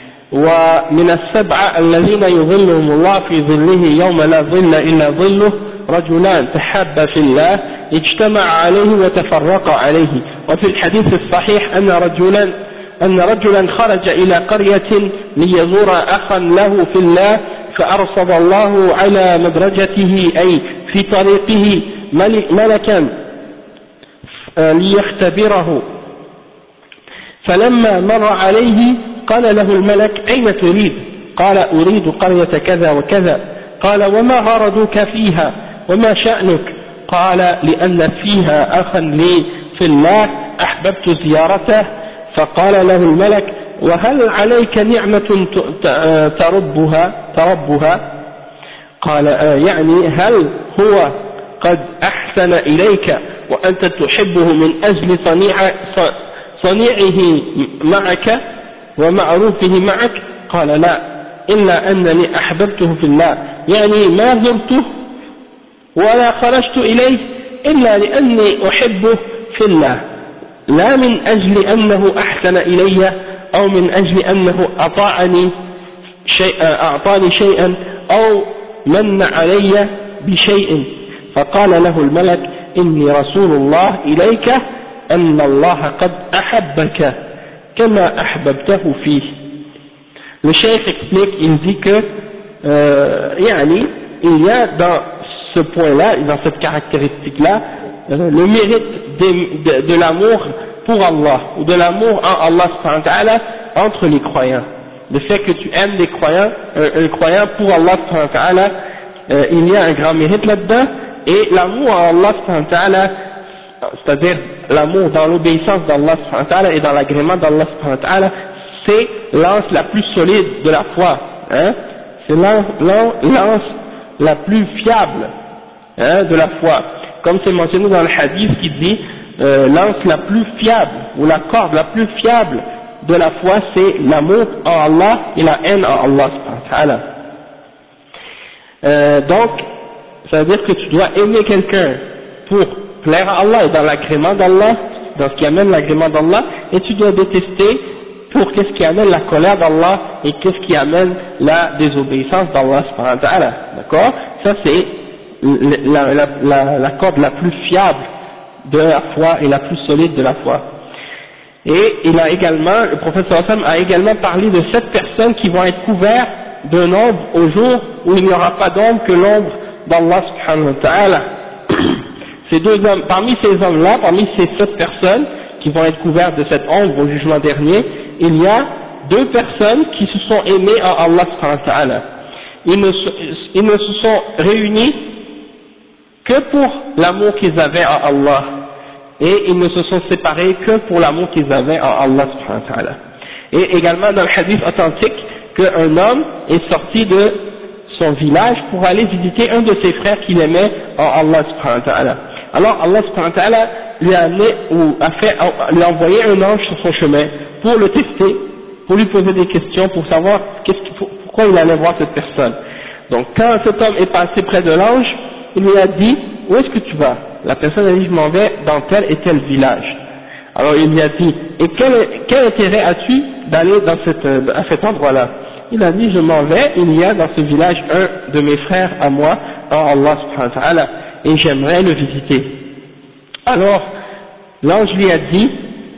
ومن السبعة الذين يظلهم الله في ظله يوم لا ظل إلا ظله رجلان تحابا في الله اجتمع عليه وتفرقا عليه. وفي الحديث الصحيح أن رجلا خرج إلى قرية ليزور أخا له في الله فأرصد الله على مدرجته أي في طريقه ملكا ليختبره فلما مر عليه قال له الملك أين تريد؟ قال أريد قرية كذا وكذا. قال وما غرضك فيها وما شأنك؟ قال لأن فيها أخا لي في الله أحببت زيارته. فقال له الملك وهل عليك نعمة تربها؟ قال يعني هل هو قد أحسن إليك وأنت تحبه من أجل صنيعه معك ومعروفه معك؟ قال لا إلا أنني أحببته في الله، يعني ما زرته ولا خرجت إليه إلا لأني أحبه في الله، لا من أجل أنه أحسن إلي أو من أجل أنه أعطاني شيئا أو من علي بشيء. فقال له الملك إني رسول الله إليك أن الله قد أحبك كما أحببته فيه. Le cheikh explique, il dit que il y a dans ce point-là, dans cette caractéristique-là, le mérite de l'amour pour Allah, ou de l'amour en Allah subhanahu wa ta'ala entre les croyants. Le fait que tu aimes des croyants, un croyant pour Allah subhanahu wa ta'ala, il y a un grand mérite là-dedans, et l'amour en Allah subhanahu wa ta'ala, c'est-à-dire l'amour dans l'obéissance d'Allah subhanahu wa ta'ala et dans l'agrément d'Allah subhanahu wa ta'ala, c'est l'anse la plus solide de la foi, hein? C'est l'anse la plus fiable, hein, de la foi, comme c'est mentionné dans le hadith qui dit l'anse la plus fiable ou la corde la plus fiable de la foi, c'est l'amour en Allah et la haine en Allah subhanahu wa ta'ala. Donc ça veut dire que tu dois aimer quelqu'un pour plaire à Allah et dans l'agrément d'Allah, dans ce qui amène l'agrément d'Allah, et tu dois détester pour qu'est-ce qui amène la colère d'Allah et qu'est-ce qui amène la désobéissance d'Allah subhanahu wa ta'ala. D'accord? Ça c'est la corde la plus fiable de la foi et la plus solide de la foi. Et il a également, le prophète sallallahu alayhi wa sallam a également parlé de 7 personnes qui vont être couvertes d'un ombre au jour où il n'y aura pas d'ombre que l'ombre d'Allah subhanahu wa ta'ala. Ces deux hommes, parmi ces hommes-là, parmi ces 7 personnes qui vont être couvertes de cette ombre au jugement dernier, il y a 2 personnes qui se sont aimées en Allah subhanahu wa ta'ala. Ils ne se sont réunis que pour l'amour qu'ils avaient en Allah, et ils ne se sont séparés que pour l'amour qu'ils avaient en Allah subhanahu wa ta'ala. Et également dans le hadith authentique qu'un homme est sorti de son village pour aller visiter un de ses frères qu'il aimait en Allah subhanahu wa ta'ala. Alors Allah subhanahu wa ta'ala lui a amené lui a envoyé un ange sur son chemin pour le tester, pour lui poser des questions, pour savoir pourquoi il allait voir cette personne. Donc quand cet homme est passé près de l'ange, il lui a dit où est-ce que tu vas? La personne a dit je m'en vais dans tel et tel village. Alors il lui a dit et quel intérêt as-tu d'aller à cet endroit-là? Il a dit je m'en vais, il y a dans ce village un de mes frères à moi en Allah subhanahu wa ta'ala et j'aimerais le visiter. Alors l'ange lui a dit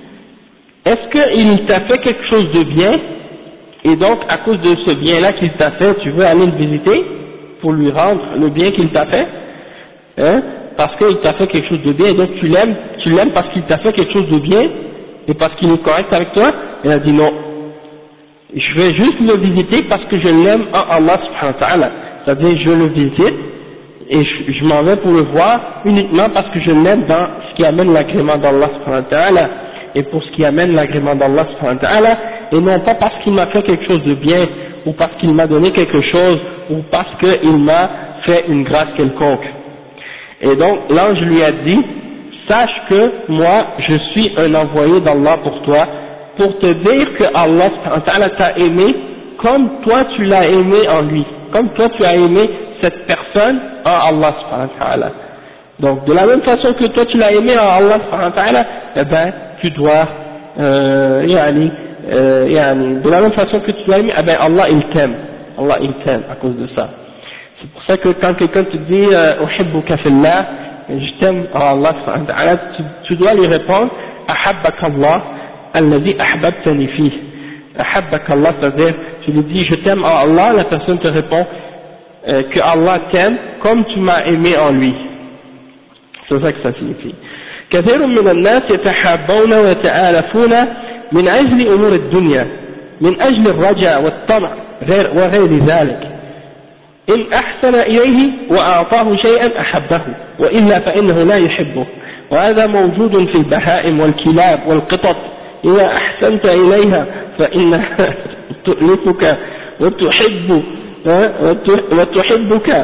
est-ce qu'il t'a fait quelque chose de bien et donc à cause de ce bien-là qu'il t'a fait tu veux aller le visiter pour lui rendre le bien qu'il t'a fait, hein? Parce qu'il t'a fait quelque chose de bien et donc tu l'aimes parce qu'il t'a fait quelque chose de bien et parce qu'il est correct avec toi? Il a dit non, je vais juste le visiter parce que je l'aime en Allah subhanahu wa ta'ala, c'est-à-dire je le visite et je m'en vais pour le voir uniquement parce que je l'aime dans ce qui amène l'agrément d'Allah subhanahu wa ta'ala et pour ce qui amène l'agrément d'Allah subhanahu wa ta'ala, et non pas parce qu'il m'a fait quelque chose de bien ou parce qu'il m'a donné quelque chose ou parce qu'il m'a fait une grâce quelconque. Et donc l'ange lui a dit sache que moi je suis un envoyé d'Allah pour toi, pour te dire que Allah subhanahu wa ta'ala t'a aimé comme toi tu l'as aimé en lui, comme toi tu as aimé cette personne en Allah subhanahu wa ta'ala. Donc de la même façon que toi tu l'as aimé en Allah subhanahu wa ta'ala, eh ben tu dois de la même façon que tu l'as aimé, eh ben Allah il t'aime à cause de ça. C'est pour ça que quand quelqu'un te dit uhibbuka fillah, je t'aime en Allah subhanahu wa ta'ala, tu dois lui répondre ahabbaka Allah alladhi ahbabtani fih. Ahabbaka Allah, c'est-à-dire tu lui dis je t'aime en Allah, la personne te répond que Allah t'aime comme tu m'as aimé en lui. C'est ça que ça signifie. كثير من الناس يتحابون ويتآلفون من أجل أمور الدنيا من أجل الرجاء والطمع وغير ذلك إن أحسن إليه وأعطاه شيئا أحبه وإلا فإنه لا يحبه وهذا موجود في البهائم والكلاب والقطط إذا أحسنت إليها فإنها تؤلفك وتحبك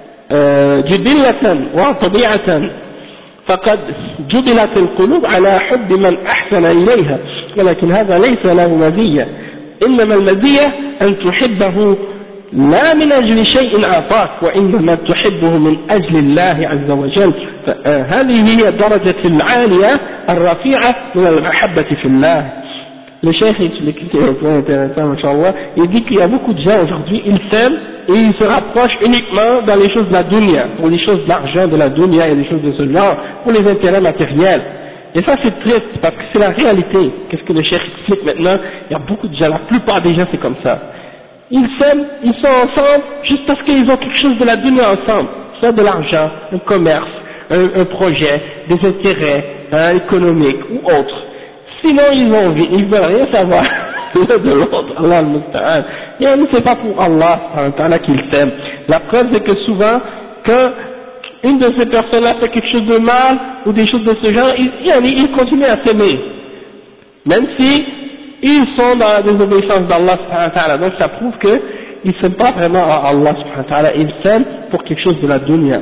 جبلة وطبيعة فقد جبلت القلوب على حب من أحسن إليها ولكن هذا ليس له مزية إنما المزية أن تحبه لا من أجل شيء أعطاك وإنما تحبه من أجل الله عز وجل هذه هي الدرجة العالية الرفيعة من المحبة في الله. Le cheikh explique, c'est intéressant, Inch'Allah, il dit qu'il y a beaucoup de gens aujourd'hui, ils s'aiment et ils se rapprochent uniquement dans les choses de la dunya, pour les choses de l'argent de la dunya et les choses de ce genre, pour les intérêts matériels. Et ça c'est triste parce que c'est la réalité. Qu'est-ce que le cheikh explique maintenant? Il y a beaucoup de gens, la plupart des gens c'est comme ça. Ils s'aiment, ils sont ensemble juste parce qu'ils ont quelque chose de la dunya ensemble, soit de l'argent, un commerce, un projet, des intérêts économiques ou autres. Sinon ils veulent rien savoir de l'autre, Allah al-Musta'an. Et c'est pas pour Allah qu'ils s'aiment. La preuve c'est que souvent, quand une de ces personnes-là fait quelque chose de mal, ou des choses de ce genre, ils continuent à s'aimer. Même si ils sont dans la désobéissance d'Allah subhanahu wa ta'ala. Donc ça prouve qu'ils ne s'aiment pas vraiment à Allah subhanahu wa ta'ala, ils s'aiment pour quelque chose de la dunya.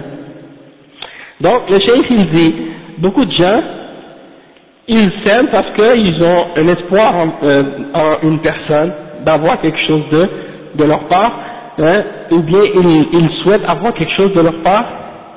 Donc le cheikh il dit, beaucoup de gens, ils s'aiment parce qu'ils ont un espoir en une personne, d'avoir quelque chose de leur part, ou bien ils souhaitent avoir quelque chose de leur part.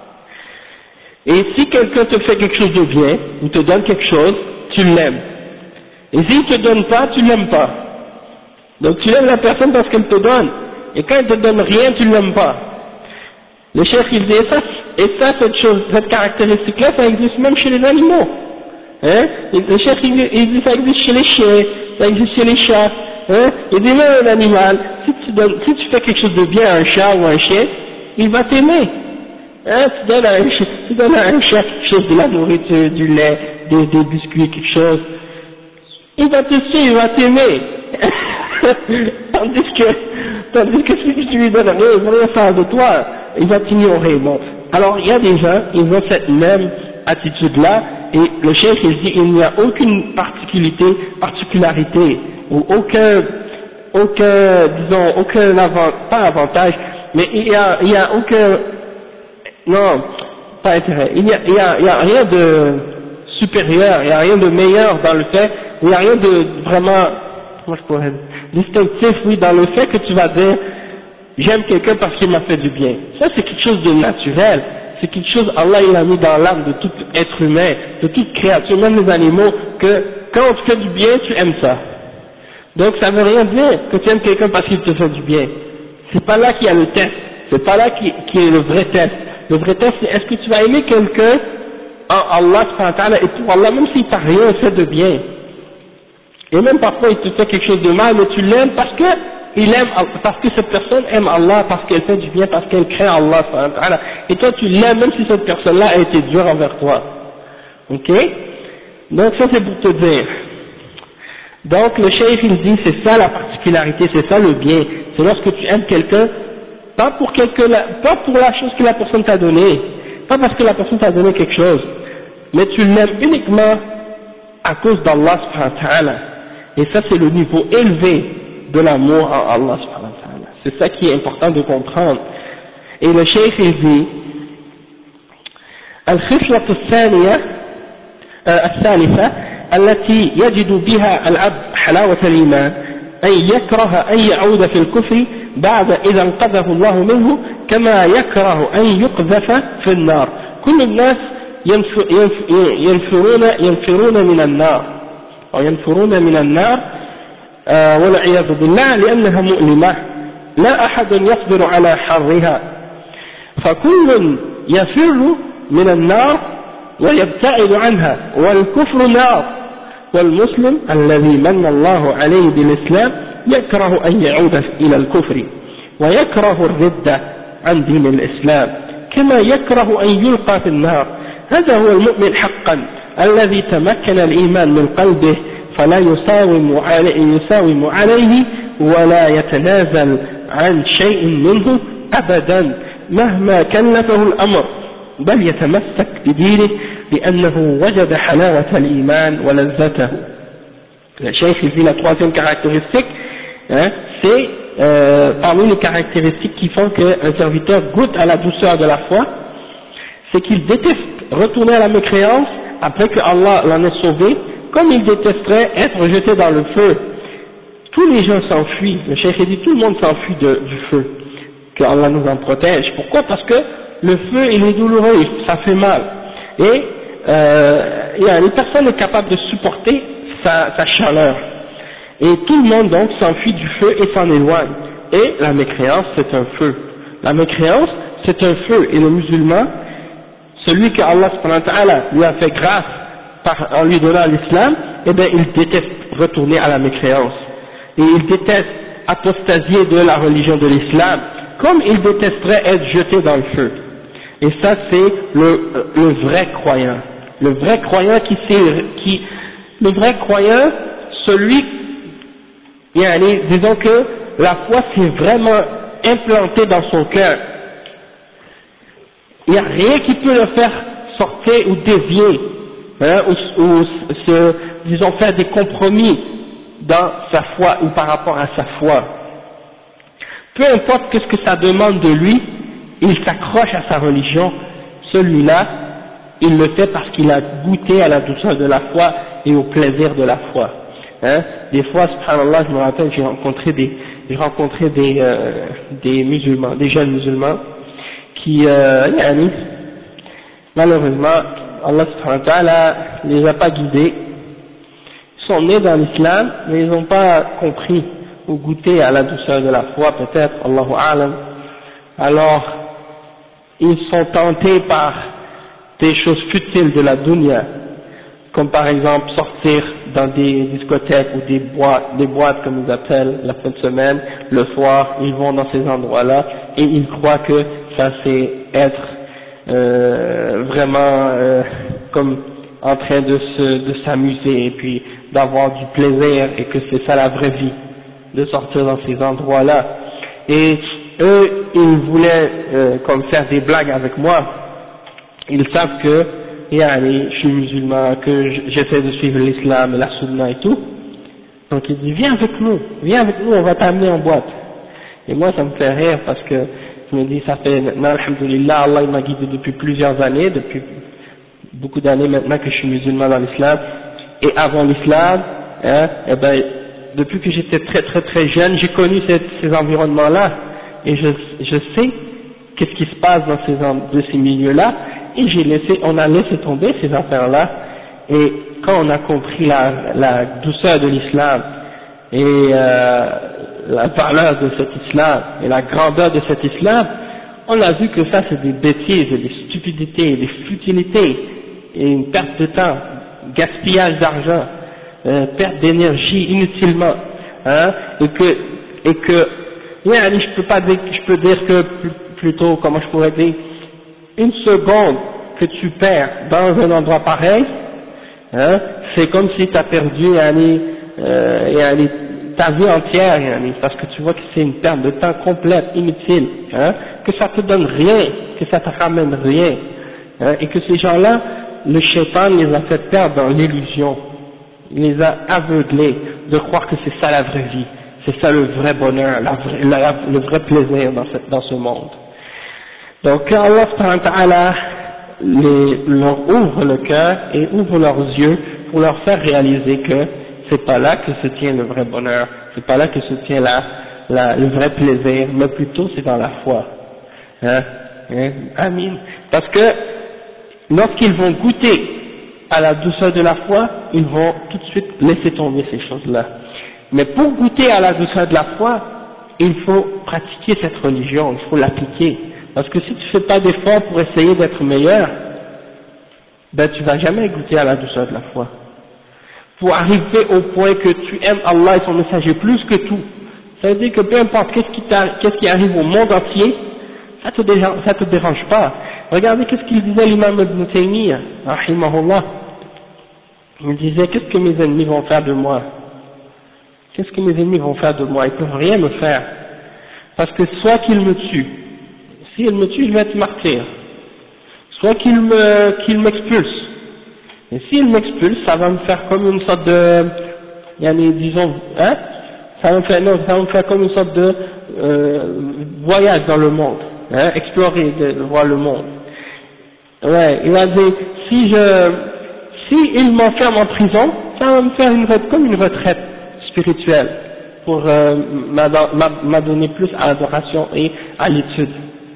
Et si quelqu'un te fait quelque chose de bien, ou te donne quelque chose, tu l'aimes. Et s'il ne te donne pas, tu ne l'aimes pas. Donc tu aimes la personne parce qu'elle te donne. Et quand elle ne te donne rien, tu ne l'aimes pas. Le cheikh il dit, cette caractéristique-là, ça existe même chez les animaux. Hein? Le cheikh il dit, ça existe chez les chiens, ça existe chez les chats. Hein? Il dit, même un animal, si tu fais quelque chose de bien à un chat ou à un chien, il va t'aimer. Hein? Tu donnes à un chat quelque chose, de la nourriture, du lait, des biscuits, quelque chose. Il va te suivre, il va t'aimer. tandis que si tu lui donnes rien, il va rien faire de toi, il va t'ignorer. Bon. Alors il y a des gens, ils ont cette même attitude-là, et le cheikh il dit il n'y a aucune particularité, ou aucun pas avantage, mais il y a aucun, non, pas intérêt, il y a rien de supérieur, il n'y a rien de meilleur dans le fait, il n'y a rien de vraiment, comment je pourrais dire, distinctif, oui, dans le fait que tu vas dire, j'aime quelqu'un parce qu'il m'a fait du bien. Ça c'est quelque chose de naturel, c'est quelque chose, Allah il a mis dans l'âme de tout être humain, de toute créature, même les animaux, que quand on te fait du bien, tu aimes ça. Donc ça veut rien dire que tu aimes quelqu'un parce qu'il te fait du bien. C'est pas là qu'il y a le test, c'est pas là qui est le vrai test. Le vrai test c'est est-ce que tu vas aimer quelqu'un en Allah subhanahu wa ta'ala et pour Allah, même s'il t'a rien fait de bien. Et même parfois il te fait quelque chose de mal, mais tu l'aimes parce que cette personne aime Allah, parce qu'elle fait du bien, parce qu'elle craint Allah subhanahu wa ta'ala. Et toi tu l'aimes même si cette personne-là a été dure envers toi. Ok? Donc ça c'est pour te dire. Donc le cheikh il dit c'est ça la particularité, c'est ça le bien. C'est lorsque tu aimes quelqu'un, pas pour la chose que la personne t'a donnée, pas parce que la personne t'a donné quelque chose, mais tu l'aimes uniquement à cause d'Allah subhanahu wa ta'ala. Et ça c'est le niveau élevé de l'amour en Allah subhanahu wa ta'ala. C'est ça qui est important de comprendre. Et le cheikh il dit الخصلة الثالثة التي يجد بها العبد حلاوة الإيمان أن يكره أن يعود في الكفر بعد إذا انقذه الله منه كما يكره أن يقذف في النار. كل الناس ينفرون من النار أو ينفرون من النار والعياذ بالله لأنها مؤلمة لا أحد يصبر على حرها فكل يفر من النار ويبتعد عنها والكفر نار والمسلم الذي من الله عليه بالإسلام يكره أن يعود إلى الكفر ويكره الردة عن دين الإسلام كما يكره أن يلقى في النار. هذا هو المؤمن حقا الذي تمكن الإيمان من قلبه فلا يساوم عليه ولا يتنازل عن شيء منه أبدا مهما كلفه الأمر بل يتمسك بدينه لأنه وجد حلاوة الإيمان ولذته. Le cheikh il dit la troisième caractéristique, hein, c'est parmi les caractéristiques qui font qu'un serviteur goûte à la douceur de la foi, c'est qu'il déteste retourner à la mécréance après que Allah l'en ait sauvé, comme il détesterait être jeté dans le feu. Tous les gens s'enfuient, le cheikh dit tout le monde s'enfuit du feu, que Allah nous en protège. Pourquoi? Parce que le feu il est douloureux, ça fait mal, et les personnes sont capables de supporter sa chaleur, et tout le monde donc s'enfuit du feu et s'en éloigne. Et la mécréance c'est un feu, la mécréance c'est un feu, et le musulman, celui que Allah subhanahu wa ta'ala lui a fait grâce en lui donnant l'islam, eh bien il déteste retourner à la mécréance, et il déteste apostasier de la religion de l'islam, comme il détesterait être jeté dans le feu. Et ça c'est le vrai croyant, le vrai croyant le vrai croyant, celui, disons que la foi s'est vraiment implantée dans son cœur. Il n'y a rien qui peut le faire sortir ou dévier, hein, disons faire des compromis dans sa foi ou par rapport à sa foi. Peu importe ce que ça demande de lui, il s'accroche à sa religion. Celui-là, il le fait parce qu'il a goûté à la douceur de la foi et au plaisir de la foi. Hein? Des fois, subhanallah, je me rappelle, j'ai rencontré des musulmans, des jeunes musulmans, qui, malheureusement, Allah subhanahu wa ta'ala les a pas guidés. Ils sont nés dans l'islam, mais ils n'ont pas compris ou goûté à la douceur de la foi, peut-être, Allahu a'lam. Alors, ils sont tentés par des choses futiles de la dunya, comme par exemple sortir dans des discothèques ou des boîtes comme ils appellent la fin de semaine, le soir, ils vont dans ces endroits-là et ils croient que ça c'est être vraiment comme en train de s'amuser et puis d'avoir du plaisir, et que c'est ça la vraie vie, de sortir dans ces endroits-là. Et eux, ils voulaient comme faire des blagues avec moi. Ils savent que je suis musulman, que j'essaie de suivre l'islam et la sunna et tout. Donc il dit viens avec nous, on va t'amener en boîte. Et moi ça me fait rire parce que je me dis ça fait maintenant, alhamdoulilah, Allah il m'a guidé depuis plusieurs années, depuis beaucoup d'années maintenant que je suis musulman dans l'islam. Et avant l'islam, eh ben, depuis que j'étais très très très jeune, j'ai connu ces environnements-là, et je sais qu'est-ce qui se passe dans ces milieux-là, et on a laissé tomber ces affaires-là, et quand on a compris la douceur de l'islam, et la valeur de cet islam, et la grandeur de cet islam, on a vu que ça c'est des bêtises, des stupidités, des futilités, et une perte de temps, gaspillage d'argent, perte d'énergie inutilement, hein, et que je peux dire que plutôt, comment je pourrais dire, une seconde que tu perds dans un endroit pareil, hein, c'est comme si tu as perdu ta vie entière, parce que tu vois que c'est une perte de temps complète, inutile, hein, que ça te donne rien, que ça te ramène rien, hein, et que ces gens-là, le shaitan les a fait perdre dans l'illusion, il les a aveuglés de croire que c'est ça la vraie vie, c'est ça le vrai bonheur, le vrai plaisir dans ce monde. Donc Allah subhanahu wa ta'ala leur ouvre le cœur et ouvre leurs yeux pour leur faire réaliser que c'est pas là que se tient le vrai bonheur, c'est pas là que se tient le vrai plaisir, mais plutôt c'est dans la foi. Amin. Parce que lorsqu'ils vont goûter à la douceur de la foi, ils vont tout de suite laisser tomber ces choses-là. Mais pour goûter à la douceur de la foi, il faut pratiquer cette religion, il faut l'appliquer. Parce que si tu fais pas d'efforts pour essayer d'être meilleur, ben tu vas jamais goûter à la douceur de la foi. Pour arriver au point que tu aimes Allah et son messager plus que tout, ça veut dire que peu importe qu'est-ce qui arrive au monde entier, ça te dérange pas. Regardez qu'est-ce qu'il disait l'imam Ibn Taymiyyah, rahimahullah. Il disait, qu'est-ce que mes ennemis vont faire de moi? Qu'est-ce que mes ennemis vont faire de moi? Ils peuvent rien me faire. Parce que soit qu'ils me tuent, s'ils me tuent, je vais être martyr. Soit qu'ils m'expulsent. Et s'ils m'expulsent, ça va me faire comme une sorte de, disons, hein? Ça va me faire comme une sorte de voyage dans le monde, hein? Explorer, voir le monde. Ouais, il a dit, si il m'enferme en prison, ça va me faire comme une retraite spirituelle pour m'adonner plus à l'adoration et à l'étude.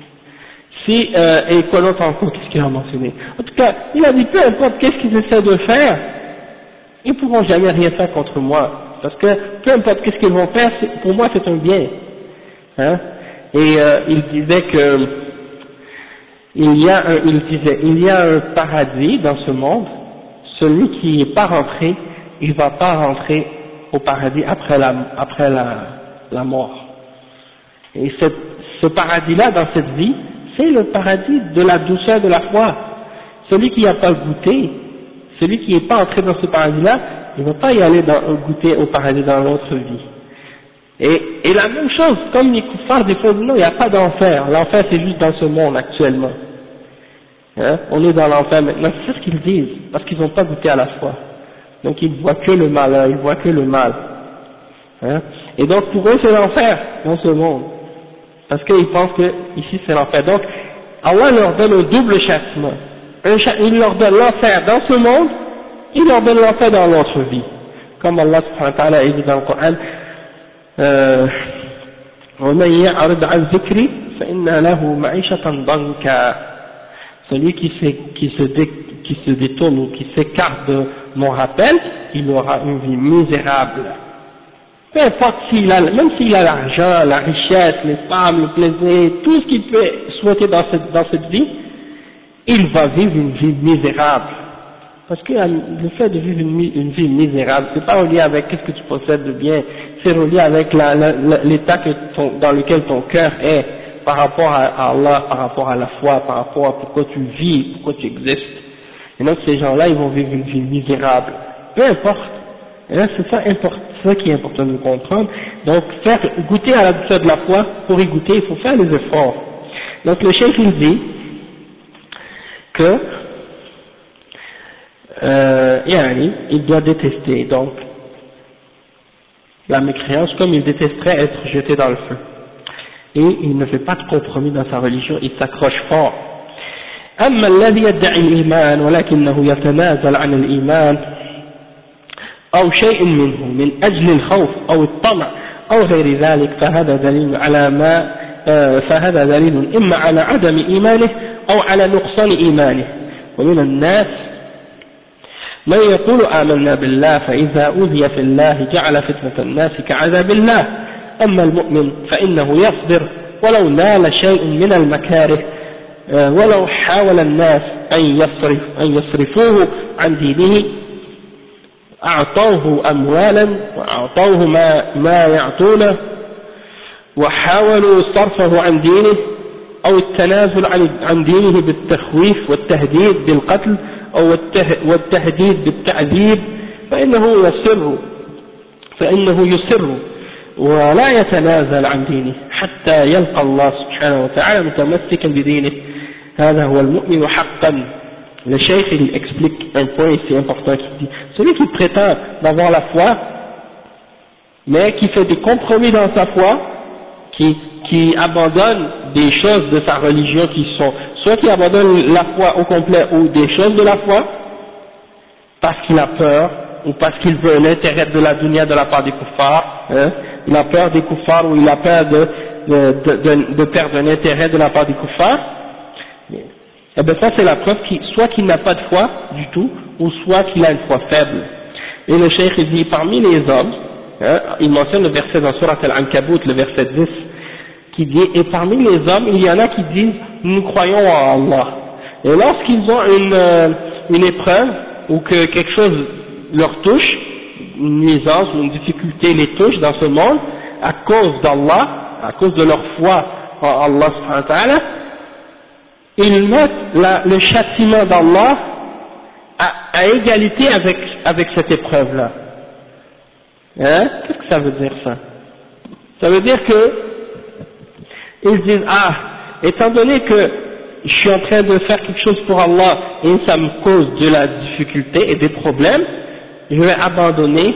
Et quoi d'autre encore, qu'est-ce qu'il a mentionné? En tout cas, il a dit, peu importe qu'est-ce qu'ils essaient de faire, ils ne pourront jamais rien faire contre moi. Parce que peu importe qu'est-ce qu'ils vont faire, pour moi c'est un bien. Hein? Et il disait que il y a un paradis dans ce monde. Celui qui n'est pas rentré, il ne va pas rentrer au paradis après la mort. Et ce paradis-là, dans cette vie, c'est le paradis de la douceur de la foi. Celui qui n'a pas goûté, celui qui n'est pas entré dans ce paradis-là, il ne va pas y aller goûter au paradis dans l'autre vie. Et la même chose, comme les kuffars des fois, non, il n'y a pas d'enfer. L'enfer c'est juste dans ce monde actuellement. Hein? On est dans l'enfer maintenant, c'est ce qu'ils disent, parce qu'ils n'ont pas goûté à la foi. Donc ils ne voient que le mal, ils voient que le mal. Hein? Et donc pour eux c'est l'enfer dans ce monde. Parce qu'ils pensent que ici c'est l'enfer. Donc Allah leur donne un double châtiment. Il leur donne l'enfer dans ce monde, il leur donne l'enfer dans l'autre vie. Comme Allah subhanahu wa ta'ala dit dans le Coran, وَمَنْ يَعْرِضْ عَنْ ذِكْرِي فَإِنَّ لَهُ مَعِيشَةً ضَنْكًا. Celui qui se détourne ou qui s'écarte de mon rappel, il aura une vie misérable. Peu importe même s'il a l'argent, la richesse, les femmes, le plaisir, tout ce qu'il peut souhaiter dans cette vie, il va vivre une vie misérable. Parce que le fait de vivre une vie misérable, c'est pas relié avec qu'est-ce que tu possèdes de bien, c'est relié avec l'état dans lequel ton cœur est par rapport à Allah, par rapport à la foi, par rapport à pourquoi tu vis, pourquoi tu existes. Et donc ces gens-là, ils vont vivre une vie misérable. Peu importe. Et là, c'est ça qui est important de comprendre. Donc, faire goûter à la douceur de la foi, pour y goûter, il faut faire les efforts. Donc, le cheikh, il dit que, il doit détester, donc, la mécréance comme il détesterait être jeté dans le feu. Et il ne fait pas de compromis dans sa religion, il s'accroche fort. أما الذي يدعي الإيمان ولكنه يتنازل عن الإيمان أو شيء منه من أجل الخوف أو الطمع أو غير ذلك فهذا دليل إما على عدم إيمانه أو على نقصان إيمانه. ومن الناس من يقول آمنا بالله فإذا أوذي في الله جعل فتنة الناس كعذاب الله. أما المؤمن فإنه يصبر ولو نال شيء من المكاره ولو حاول الناس أن يصرفوه عن دينه أعطوه أموالا وأعطوه ما يعطونه وحاولوا صرفه عن دينه أو التنازل عن دينه بالتخويف والتهديد بالقتل أو والتهديد بالتعذيب فإنه يسر ولا يتنازل عن دينه حتى يلقى الله سبحانه وتعالى متمسكا بدينه. هذا هو المؤمن حقا. Le cheikh il explique un point ici important qui dit celui qui prétend d'avoir la foi mais qui fait des compromis dans sa foi, qui abandonne des choses de sa religion qui sont soit qui abandonne la foi au complet ou des choses de la foi parce qu'il a peur ou parce qu'il veut l'intérêt de la dunya de la part des kuffars, hein, il a peur des kuffars ou il a peur de perdre un intérêt de la part des kuffars. Eh bien ça c'est la preuve soit qu'il n'a pas de foi du tout, ou soit qu'il a une foi faible. Et le cheikh il dit parmi les hommes, hein, il mentionne le verset dans Surat Al-Ankabut, le verset 10, qui dit, et parmi les hommes, il y en a qui disent, nous croyons en Allah. Et lorsqu'ils ont une épreuve, ou que quelque chose leur touche, une nuisance ou une difficulté les touche dans ce monde, à cause d'Allah, à cause de leur foi en Allah subhanahu wa ta'ala, ils mettent le châtiment d'Allah à égalité avec cette épreuve-là? Hein? Qu'est-ce que ça veut dire ça? Ça veut dire que ils disent, étant donné que je suis en train de faire quelque chose pour Allah et ça me cause de la difficulté et des problèmes, je vais abandonner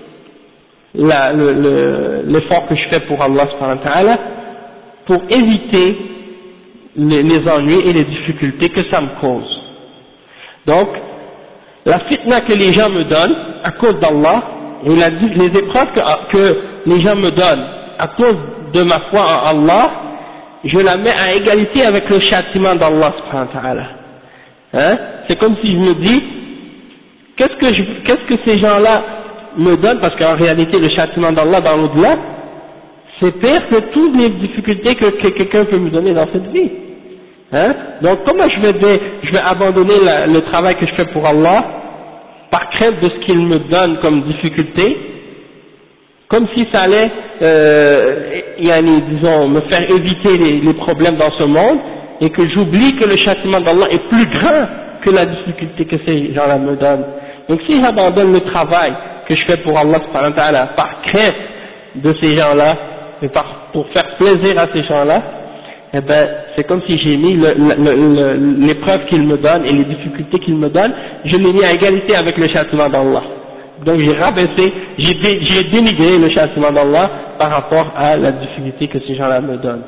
l'effort que je fais pour Allah subhanahu wa ta'ala pour éviter les ennuis et les difficultés que ça me cause. Donc, la fitna que les gens me donnent à cause d'Allah et les épreuves que les gens me donnent à cause de ma foi en Allah, je la mets à égalité avec le châtiment d'Allah subhanahu wa ta'ala. Hein? C'est comme si je me dis, qu'est-ce que ces gens-là me donnent, parce qu'en réalité le châtiment d'Allah dans l'au-delà, c'est pire que toutes les difficultés que quelqu'un peut me donner dans cette vie. Hein? Donc comment je vais abandonner le travail que je fais pour Allah par crainte de ce qu'il me donne comme difficulté, comme si ça allait, disons, me faire éviter les problèmes dans ce monde, et que j'oublie que le châtiment d'Allah est plus grand que la difficulté que ces gens-là me donnent. Donc si j'abandonne le travail que je fais pour Allah subhanahu wa ta'ala par crainte de ces gens-là, et pour faire plaisir à ces gens-là, eh ben, c'est comme si j'ai mis l'épreuve qu'il me donne et les difficultés qu'il me donne, je l'ai mis à égalité avec le châtiment d'Allah. Donc j'ai rabaissé, j'ai dénigré le châtiment d'Allah par rapport à la difficulté que ces gens-là me donnent.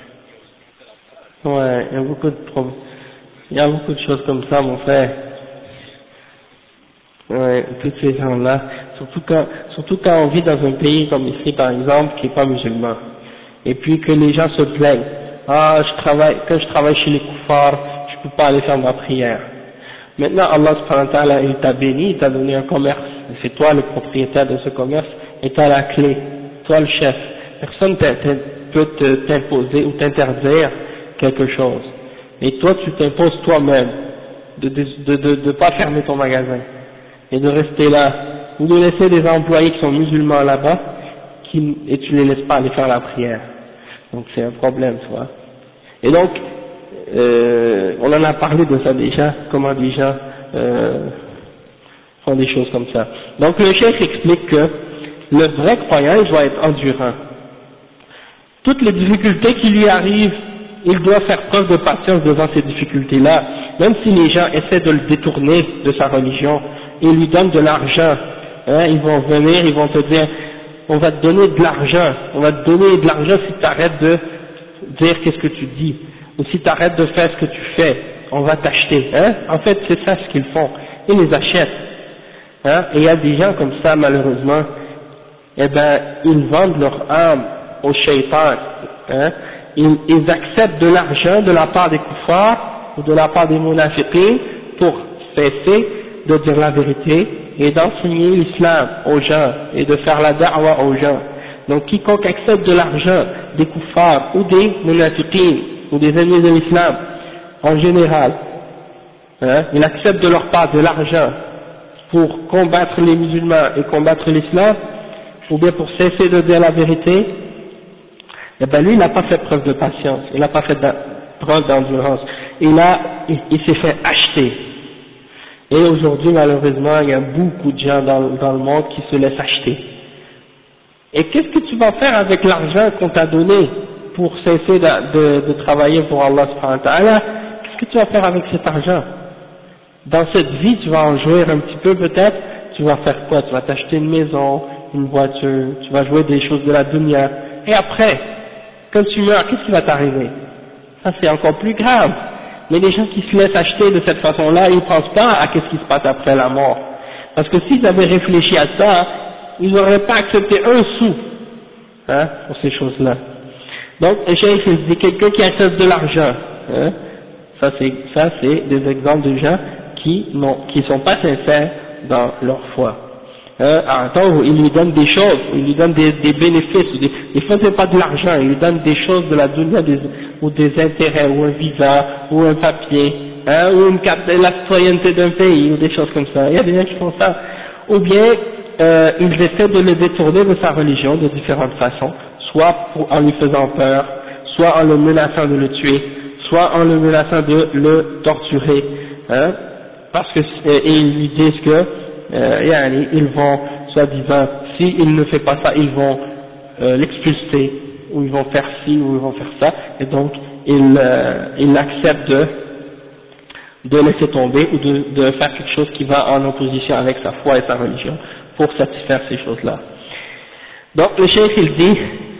Ouais, il y a beaucoup de choses comme ça, mon frère. Ouais, tous ces gens-là, surtout quand on vit dans un pays comme ici par exemple, qui n'est pas musulman, et puis que les gens se plaignent, quand je travaille chez les koufars, je peux pas aller faire ma prière. Maintenant Allah subhanahu wa ta'ala, il t'a béni, il t'a donné un commerce, c'est toi le propriétaire de ce commerce, et t'as la clé, toi le chef, personne peut t'imposer ou t'interdire quelque chose, et toi tu t'imposes toi-même de pas fermer ton magasin, et de rester là, ou de laisser des employés qui sont musulmans là-bas, et tu les laisses pas aller faire la prière. Donc c'est un problème, tu vois. Et donc, on en a parlé de ça déjà, comment des gens font des choses comme ça. Donc le cheikh explique que le vrai croyant, il doit être endurant. Toutes les difficultés qui lui arrivent, il doit faire preuve de patience devant ces difficultés-là, même si les gens essaient de le détourner de sa religion, ils lui donnent de l'argent, hein, ils vont venir, ils vont te dire, on va te donner de l'argent, si tu arrêtes de dire qu'est-ce que tu dis, ou si tu arrêtes de faire ce que tu fais, on va t'acheter, hein. En fait c'est ça ce qu'ils font, ils les achètent, hein, et il y a des gens comme ça malheureusement, eh ben ils vendent leur âme au shaitan, hein, ils acceptent de l'argent de la part des kuffars, ou de la part des munafiqins, pour cesser de dire la vérité, et d'enseigner l'islam aux gens, et de faire la da'wa aux gens. Donc quiconque accepte de l'argent des kuffars, ou des munafiqins, ou des ennemis de l'islam, en général, hein, il accepte de leur part de l'argent pour combattre les musulmans et combattre l'islam, ou bien pour cesser de dire la vérité, eh ben lui il n'a pas fait preuve de patience, il n'a pas fait preuve d'endurance, il s'est fait acheter. Et aujourd'hui malheureusement il y a beaucoup de gens dans le monde qui se laissent acheter. Et qu'est-ce que tu vas faire avec l'argent qu'on t'a donné pour cesser de travailler pour Allah subhanahu wa ta'ala? Qu'est-ce que tu vas faire avec cet argent? Dans cette vie tu vas en jouir un petit peu peut-être, tu vas faire quoi? Tu vas t'acheter une maison, une voiture, tu vas jouer des choses de la dunya, et après, quand tu meurs, qu'est-ce qui va t'arriver? Ça c'est encore plus grave. Mais les gens qui se laissent acheter de cette façon-là, ils ne pensent pas à qu'est-ce qui se passe après la mort. Parce que s'ils avaient réfléchi à ça, ils n'auraient pas accepté un sou, hein, pour ces choses-là. Donc, le cheikh il dit quelqu'un qui accepte de l'argent, hein, ça c'est des exemples de gens qui sont pas sincères dans leur foi. Attends, il lui donne des choses, il lui donne des bénéfices, des fois c'est pas de l'argent, il lui donne des choses de la dunya, ou des intérêts, ou un visa, ou un papier, hein, ou une carte de la citoyenneté d'un pays, ou des choses comme ça. Il y a des gens qui font ça. Ou bien, ils essaient de le détourner de sa religion de différentes façons, soit en lui faisant peur, soit en le menaçant de le tuer, soit en le menaçant de le torturer, hein, parce que, et ils lui disent que ils vont, soi-disant, s'il ne fait pas ça, ils vont l'expulser, ou ils vont faire ci, ou ils vont faire ça, et donc il accepte de laisser tomber, ou de faire quelque chose qui va en opposition avec sa foi et sa religion, pour satisfaire ces choses-là. Donc le cheikh il dit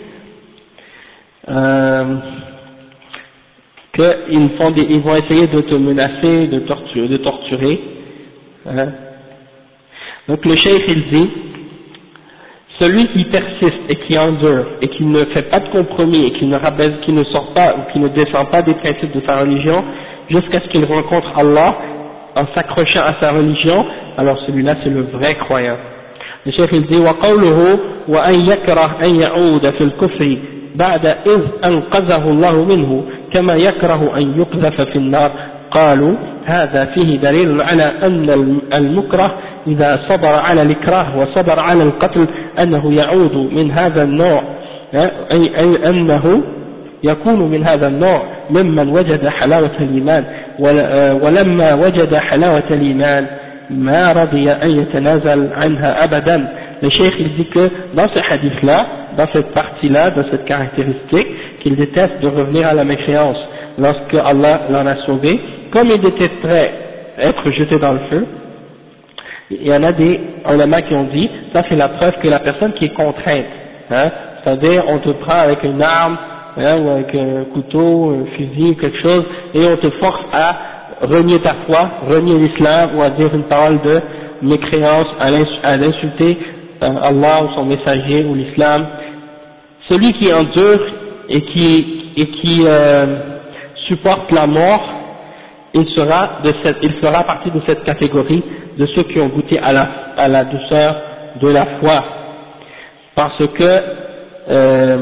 qu'ils vont essayer de te menacer, de torturer. Hein. Donc le cheikh il dit, celui qui persiste et qui endure et qui ne fait pas de compromis et qui ne sort pas ou qui ne descend pas des principes de sa religion jusqu'à ce qu'il rencontre Allah en s'accrochant à sa religion, alors celui-là c'est le vrai croyant. Le cheikh il dit وقوله وأن يكره أن يعود في الكفر بعد إذ أنقذه الله منه كما يكره أن يقذف في النار قالوا هذا فيه دليل على أن المكره إذا صبر على الإكراه وصبر على القتل أنه يعود من هذا النوع أي أنه يكون من هذا النوع ممن وجد حلاوة الإيمان ولما وجد حلاوة الإيمان ما رضي أن يتنازل عنها أبدا. Le cheikh il dit que dans ce hadith-là, dans cette partie-là, dans cette caractéristique, qu'il déteste de revenir à la mécréance lorsque Allah l'en a sauvé, comme il détesterait être jeté dans le feu. Il y en a des ulama qui ont dit, ça c'est la preuve que la personne qui est contrainte, hein, c'est-à-dire on te prend avec une arme, hein, ou avec un couteau, un fusil, quelque chose, et on te force à renier ta foi, renier l'islam, ou à dire une parole de mécréance, à l'insulter Allah ou son messager ou l'islam. Celui qui endure et qui supporte la mort, il fera partie de cette catégorie de ceux qui ont goûté à la douceur de la foi, parce que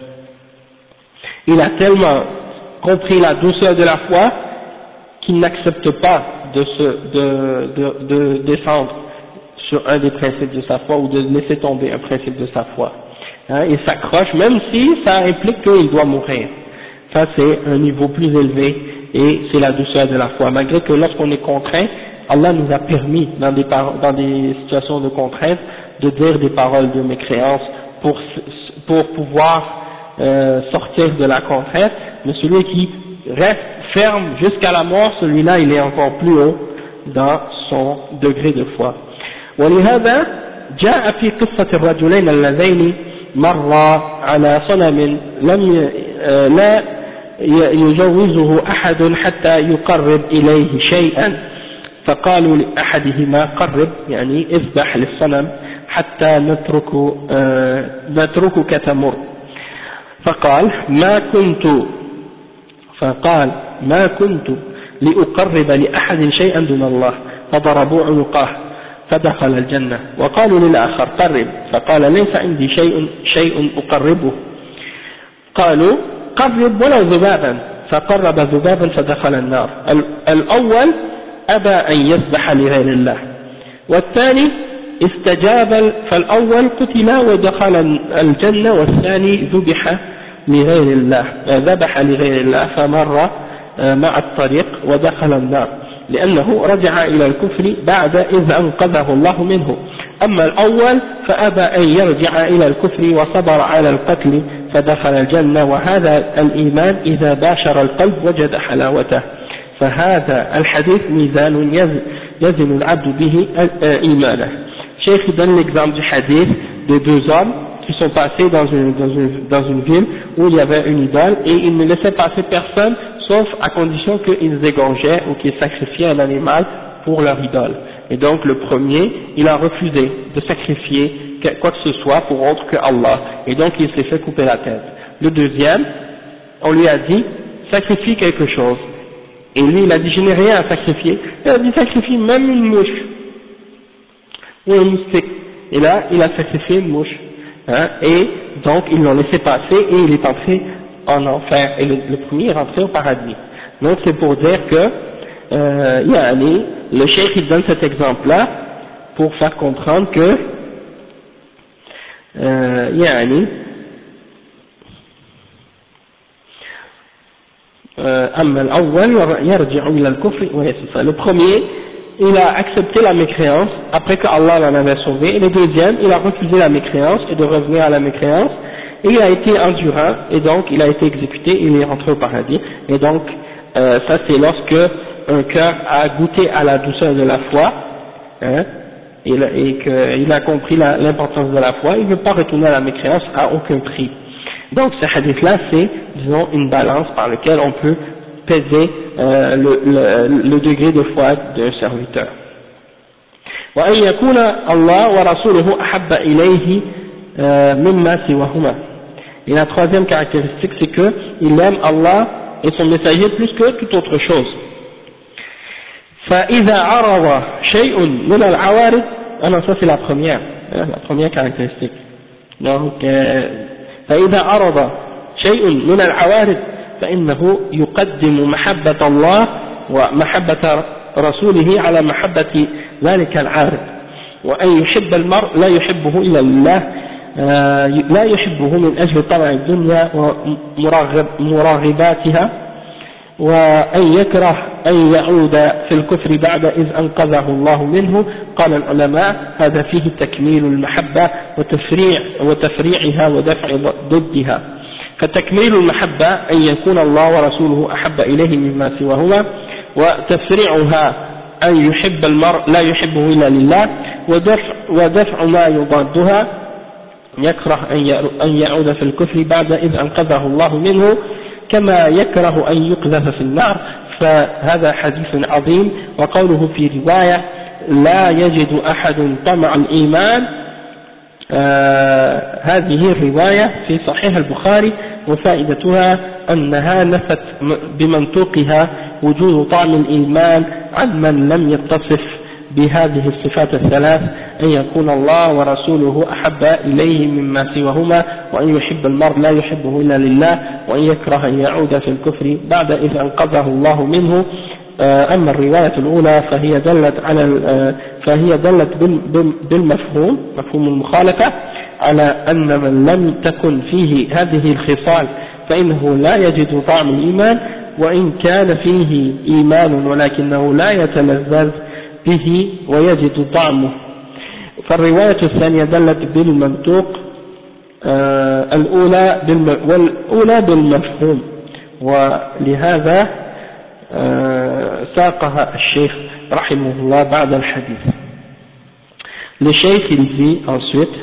il a tellement compris la douceur de la foi qu'il n'accepte pas de descendre sur un des principes de sa foi ou de laisser tomber un principe de sa foi. Hein, il s'accroche même si ça implique qu'il doit mourir. Ça c'est un niveau plus élevé et c'est la douceur de la foi. Malgré que lorsqu'on est contraint, Allah nous a permis dans des situations de contrainte de dire des paroles de mécréance pour pouvoir sortir de la contrainte, mais celui qui reste ferme jusqu'à la mort, celui-là il est encore plus haut dans son degré de foi. ولهذا جاء في قصة الرجلين اللذين مرا على صنم لا يجوزه أحد حتى يقرب إليه شيئا فقالوا لأحدهما قرب يعني اذبح للصنم حتى نتركك تمر فقال ما كنت لأقرب لأحد شيئا دون الله فضربوا عنقه فدخل الجنة. وقالوا للآخر قرب فقال ليس عندي شيء أقربه. قالوا قرب ولو ذبابا فقرب ذبابا فدخل النار. الأول أبى أن يذبح لغير الله والثاني استجاب فالأول قتل ودخل الجنة والثاني ذبح لغير الله فمر مع الطريق ودخل النار لأنه رجع إلى الكفر بعد إذ أنقذه الله منه. أما الأول فأبى أن يرجع إلى الكفر وصبر على القتل فدخل الجنة. وهذا الإيمان إذا باشر القلب وجد حلاوته. فهذا الحديث ميزان يزن العبد به إيمانه. Cheikh donne l'exemple du hadith de deux hommes qui sont passés dans une ville où il y avait une idole et ils ne laissaient passer personne sauf à condition qu'ils égorgeaient ou qu'ils sacrifiaient un animal pour leur idole. Et donc le premier, il a refusé de sacrifier quoi que ce soit pour autre que Allah. Et donc il s'est fait couper la tête. Le deuxième, on lui a dit, sacrifie quelque chose. Et lui, il a dit, je n'ai rien à sacrifier. Il a dit, sacrifie même une mouche. Ou un moustique. Et là, il a sacrifié une mouche. Hein, et donc, ils l'ont laissé passer et il est entré en enfer. Et le premier est rentré au paradis. Donc, c'est pour dire que, le cheikh, il donne cet exemple-là pour faire comprendre que, le premier, il a accepté la mécréance après que Allah l'en avait sauvé, et le deuxième, il a refusé la mécréance et de revenir à la mécréance, et il a été endurant, et donc il a été exécuté, et il est rentré au paradis, et donc ça c'est lorsque un cœur a goûté à la douceur de la foi, hein, et qu'il a compris l'importance de la foi, il ne veut pas retourner à la mécréance à aucun prix. Donc ce hadith-là, c'est, disons, une balance par laquelle on peut peser le degré de foi d'un serviteur. وأن يكون الله ورسوله أحب إليه مما سواهما. Et la troisième caractéristique, c'est que il aime Allah et son messager plus que toute autre chose. فإذا عرض شيء من العوارض, non, ça c'est la première caractéristique. Donc فإذا عرض شيء من العوارض فإنه يقدم محبة الله ومحبة رسوله على محبة ذلك العارض. وأن يحب المرء لا يحبه إلا لله, لا يحبه من أجل طمع الدنيا ومراغباتها, وأن يكره أن يعود في الكفر بعد إذ أنقذه الله منه. قال العلماء هذا فيه تكميل المحبة وتفريعها ودفع ضدها. فتكميل المحبة أن يكون الله ورسوله أحب إليه مما سواهما, وتفريعها أن يحب المرء لا يحبه إلا لله, ودفع ما يضادها يكره أن يعود في الكفر بعد إذ أنقذه الله منه, كما يكره أن يقذف في النار. فهذا حديث عظيم. وقوله في رواية لا يجد أحد طمع الإيمان, هذه الرواية في صحيح البخاري, وفائدتها أنها نفت بمنطوقها وجود طعم الإيمان عن من لم يتصف بهذه الصفات الثلاث, أن يكون الله ورسوله أحب إليه مما سواهما, وأن يحب المرء لا يحبه إلا لله, وأن يكره أن يعود في الكفر بعد إذ أنقذه الله منه. أما الرواية الأولى فهي دلت بالمفهوم, مفهوم المخالفة, على أن من لم تكن فيه هذه الخصال فإنه لا يجد طعم الإيمان, وإن كان فيه إيمان ولكنه لا يتلذذ به ويجد طعمه. فالرواية الثانية دلت بالمنطوق, والأولى بالمفهوم, ولهذا ساقها الشيخ رحمه الله بعد الحديث. Le cheikh il dit ensuite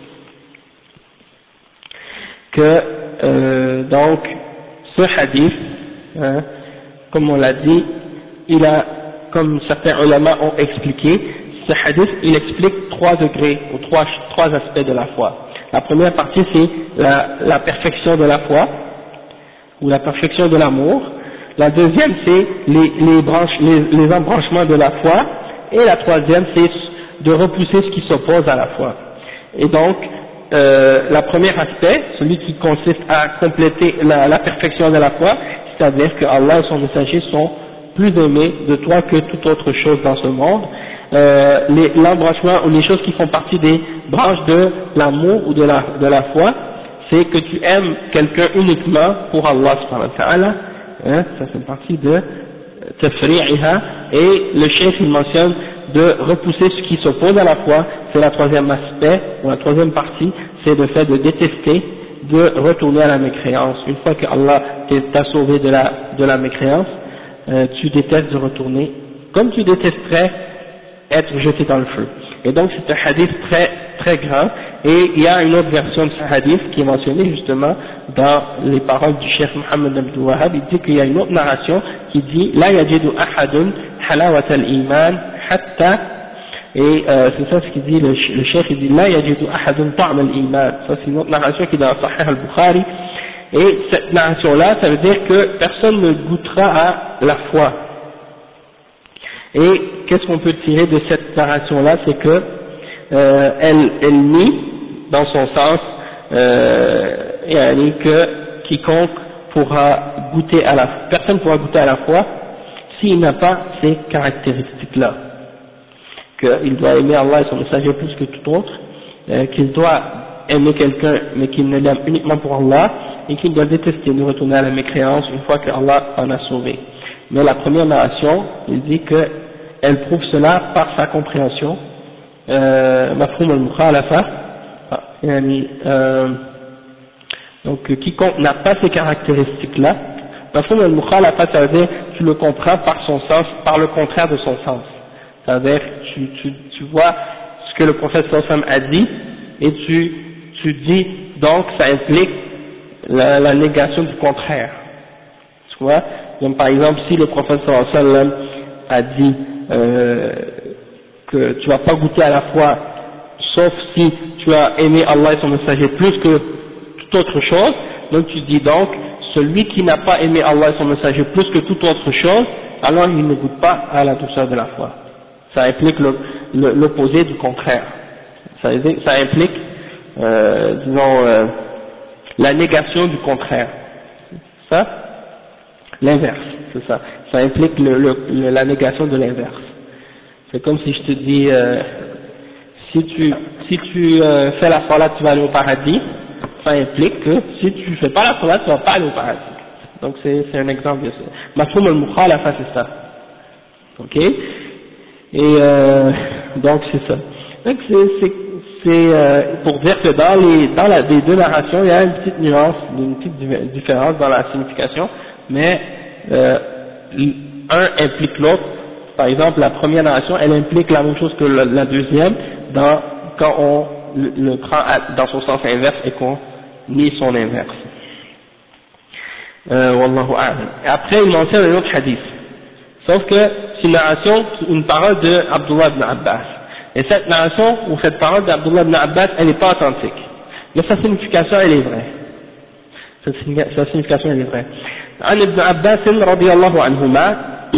que donc ce hadith, comme on l'a dit, il a, comme certains ulama ont expliqué, ce hadith il explique trois degrés ou trois aspects de la foi. La première partie c'est la perfection de la foi ou la perfection de l'amour. La deuxième c'est les embranchements de la foi, et la troisième c'est de repousser ce qui s'oppose à la foi. Et donc le premier aspect, celui qui consiste à compléter la perfection de la foi, c'est-à-dire que Allah et son messager sont plus aimés de toi que toute autre chose dans ce monde. L'embranchement ou les choses qui font partie des branches de l'amour ou de la foi, c'est que tu aimes quelqu'un uniquement pour Allah subhanahu wa ta'ala, ça fait partie de tafri'iha, et le chef il mentionne de repousser ce qui s'oppose à la foi, c'est la troisième aspect, ou la troisième partie, c'est le fait de détester, de retourner à la mécréance. Une fois que Allah t'a sauvé de la mécréance, tu détestes de retourner, comme tu détesterais être jeté dans le feu. Et donc c'est un hadith très très grand, et il y a une autre version de ce hadith qui est mentionnée justement dans les paroles du cheikh Mohammed Abdul Wahhab. Il dit qu'il y a une autre narration qui dit la yajidu ahadun halawat al-iman hatta, et c'est ça ce qu'il dit le cheikh, il dit la yajidu ahadun ta'am al-iman. Ça c'est une autre narration qui est dans Sahih al-Bukhari, et cette narration là ça veut dire que personne ne goûtera à la foi. Et qu'est-ce qu'on peut tirer de cette narration-là, c'est que elle nie dans son sens que quiconque pourra goûter à personne pourra goûter à la foi s'il n'a pas ces caractéristiques-là, qu'il doit aimer Allah et son messager plus que tout autre, qu'il doit aimer quelqu'un mais qu'il ne l'aime uniquement pour Allah, et qu'il doit détester de retourner à la mécréance une fois que Allah en a sauvé. Mais la première narration, il dit que elle prouve cela par sa compréhension, mafhoum al-mukhalafa, donc quiconque n'a pas ces caractéristiques-là, mafhoum al-mukhalafa, ça veut dire tu le comprends par son sens, par le contraire de son sens. Ça veut dire tu vois ce que le prophète sallallahu alayhi wa sallam a dit et tu dis donc ça implique la négation du contraire. Tu vois, donc par exemple si le prophète sallallahu alayhi wa sallam a dit que tu vas pas goûter à la foi sauf si tu as aimé Allah et son messager plus que toute autre chose, donc tu dis donc celui qui n'a pas aimé Allah et son messager plus que toute autre chose, alors il ne goûte pas à la douceur de la foi. Ça implique l'opposé du contraire. Ça implique disons la négation du contraire. Ça, l'inverse, c'est ça. Ça implique la négation de l'inverse. C'est comme si je te dis si tu fais la salat, tu vas aller au paradis. Ça implique que si tu fais pas la salat, tu vas pas aller au paradis. Donc c'est un exemple de ça. Mafhoum al-mukhalafa, c'est ça. Ok? Et donc c'est ça. Donc c'est pour dire que dans les deux narrations, il y a une petite nuance, une petite différence dans la signification, mais un implique l'autre. Par exemple, la première narration, elle implique la même chose que la deuxième quand on le prend dans son sens inverse et qu'on nie son inverse. Wallahu a'lam. Après, il mentionne un autre hadith. Sauf que c'est une narration, une parole de Abdullah ibn Abbas. Et cette narration, ou cette parole d'Abdullah ibn Abbas, elle n'est pas authentique. Mais sa signification, elle est vraie. Sa signification, elle est vraie. عن ابن عباس رضي الله عنهما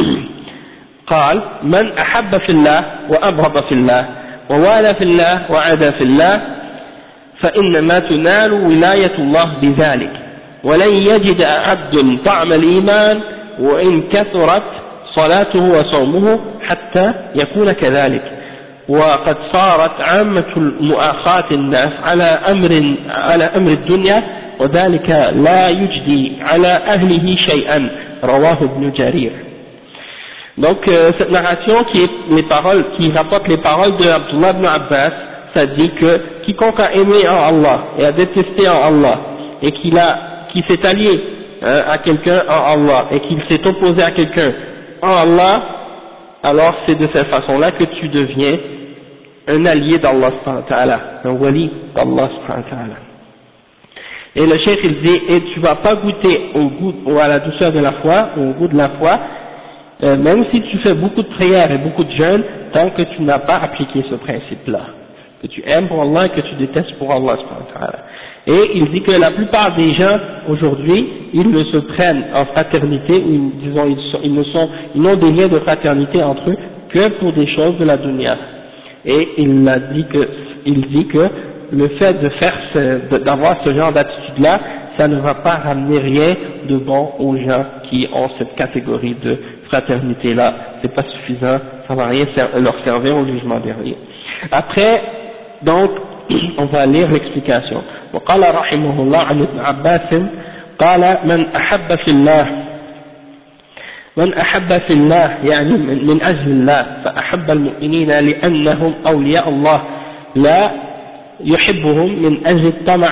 قال من أحب في الله وأبغض في الله ووالى في الله وعادى في الله فإنما تنال ولاية الله بذلك ولن يجد عبد طعم الإيمان وإن كثرت صلاته وصومه حتى يكون كذلك وقد صارت عامة مؤاخاة الناس على أمر الدنيا وذلك لا يجدي على أهله شيئا رواه ابن جرير. Donc cette narration qui rapporte les paroles de Abdullah ibn Abbas, ça dit que quiconque a aimé en Allah et a détesté en Allah et qui s'est allié à quelqu'un en Allah et qu'il s'est opposé à quelqu'un en Allah, alors c'est de cette façon-là que tu deviens un allié d'Allah subhanahu wa ta'ala, un wali d'Allah subhanahu wa ta'ala. Et le cheikh il dit, et tu vas pas goûter au goût ou à la douceur de la foi, ou au goût de la foi, même si tu fais beaucoup de prières et beaucoup de jeûnes, tant que tu n'as pas appliqué ce principe-là, que tu aimes pour Allah et que tu détestes pour Allah subhanahu wa ta'ala. Et il dit que la plupart des gens aujourd'hui, ils ne se prennent en fraternité, ou disons ils n'ont des liens de fraternité entre eux que pour des choses de la dunya. Et il dit que le fait d'avoir ce genre d'attitude-là, ça ne va pas ramener rien de bon aux gens qui ont cette catégorie de fraternité-là. C'est pas suffisant, ça va rien leur servir au jugement dernier. Après, donc, on va lire l'explication. وقال رحمه الله عن ابن عباس قال من أحب في الله يعني من أجل الله فأحب المؤمنين لأنهم أولياء الله لا يحبهم من أجل طمع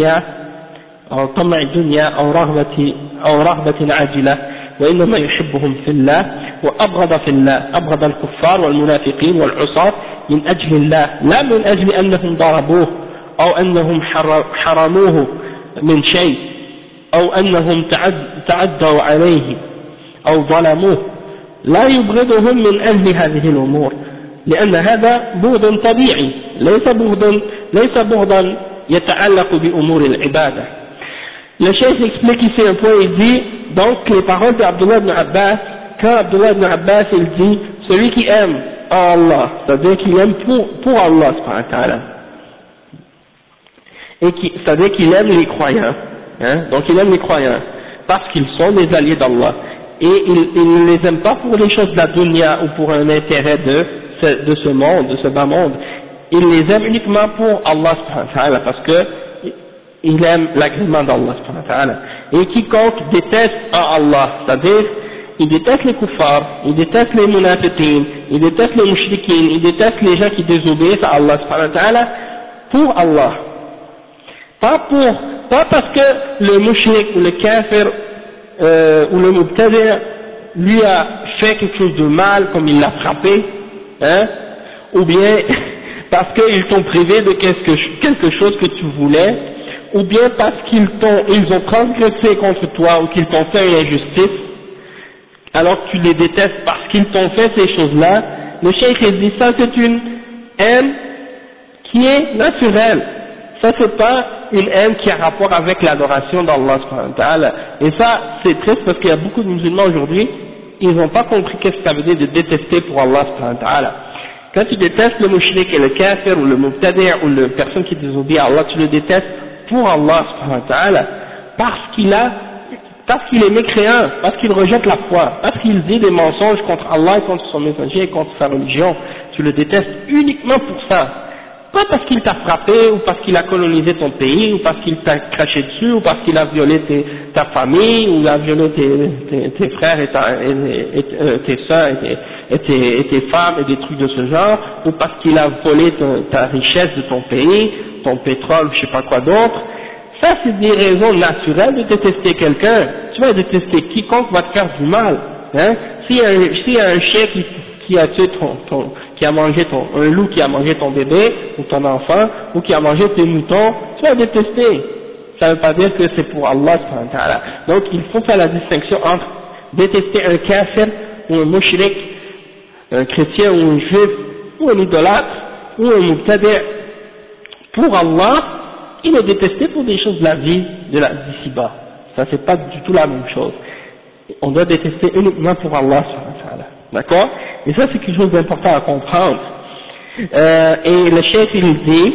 الدنيا أو رغبة عاجلة وإنما يحبهم في الله وأبغض في الله أبغض الكفار والمنافقين والعصاة من أجل الله لا من أجل أنهم ضربوه أو أنهم حرموه من شيء أو أنهم تعدوا عليه أو ظلموه لا يبغضهم من أجل هذه الأمور لأن هذا بغض طبيعي ليس بغضا يتعلق بأمور العبادة. Le chef explique ici un point, il dit donc les paroles d'Abdullah ibn Abbas, quand Abdullah ibn Abbas il dit celui qui aime Allah, c'est-à-dire qu'il aime pour Allah subhanahu wa ta'ala, et c'est-à-dire qu'il aime les croyants, donc il aime les croyants parce qu'ils sont des alliés d'Allah et il ne les aime pas pour les choses de la dunya ou pour un intérêt de ce monde, de ce bas monde, il les aime uniquement pour Allah subhanahu wa ta'ala parce que il aime l'agrément d'Allah subhanahu wa ta'ala. Et quiconque déteste en Allah, c'est-à-dire il déteste les kuffars, il déteste les munafiqin, il déteste les mushrikin, il déteste les gens qui désobéissent à Allah subhanahu wa ta'ala pour Allah. Pas parce que le mushrik ou le kafir ou le mubtadi' lui a fait quelque chose de mal, comme il l'a frappé, hein, ou bien parce qu'ils t'ont privé de quelque chose que tu voulais, ou bien parce qu'ils ont transgressé contre toi ou qu'ils t'ont fait une injustice, alors que tu les détestes parce qu'ils t'ont fait ces choses-là. Le cheikh dit ça, c'est une haine qui est naturelle. Ça, c'est pas une haine qui a rapport avec l'adoration d'Allah subhanahu wa ta'ala. Et ça, c'est triste parce qu'il y a beaucoup de musulmans aujourd'hui, ils n'ont pas compris qu'est-ce que ça veut dire de détester pour Allah subhanahu wa ta'ala. Quand tu détestes le mushrik et le kafir ou le mubtadi' ou la personne qui désobéit à Allah, tu le détestes pour Allah subhanahu wa ta'ala, parce qu'il est mécréant, parce qu'il rejette la foi, parce qu'il dit des mensonges contre Allah et contre son messager et contre sa religion. Tu le détestes uniquement pour ça. Pas parce qu'il t'a frappé, ou parce qu'il a colonisé ton pays, ou parce qu'il t'a craché dessus, ou parce qu'il a violé ta famille, ou il a violé tes frères et tes soeurs et tes femmes et des trucs de ce genre, ou parce qu'il a volé ta richesse de ton pays, ton pétrole, je sais pas quoi d'autre. Ça, c'est des raisons naturelles de détester quelqu'un. Tu vas détester quiconque va te faire du mal. Hein? S'il y a un chien qui a tué qui a mangé un loup qui a mangé ton bébé, ou ton enfant, ou qui a mangé tes moutons, tu vas détester. Ça ne veut pas dire que c'est pour Allah subhanahu wa ta'ala. Donc il faut faire la distinction entre détester un kafir, ou un mushrik, un chrétien, ou un juif, ou un idolâtre, ou un mubtadi' pour Allah, et le détester pour des choses de la vie, d'ici-bas. Ça c'est pas du tout la même chose. On doit détester uniquement pour Allah subhanahu wa ta'ala. D'accord? Et ça c'est quelque chose d'important à comprendre. Et le cheikh il dit,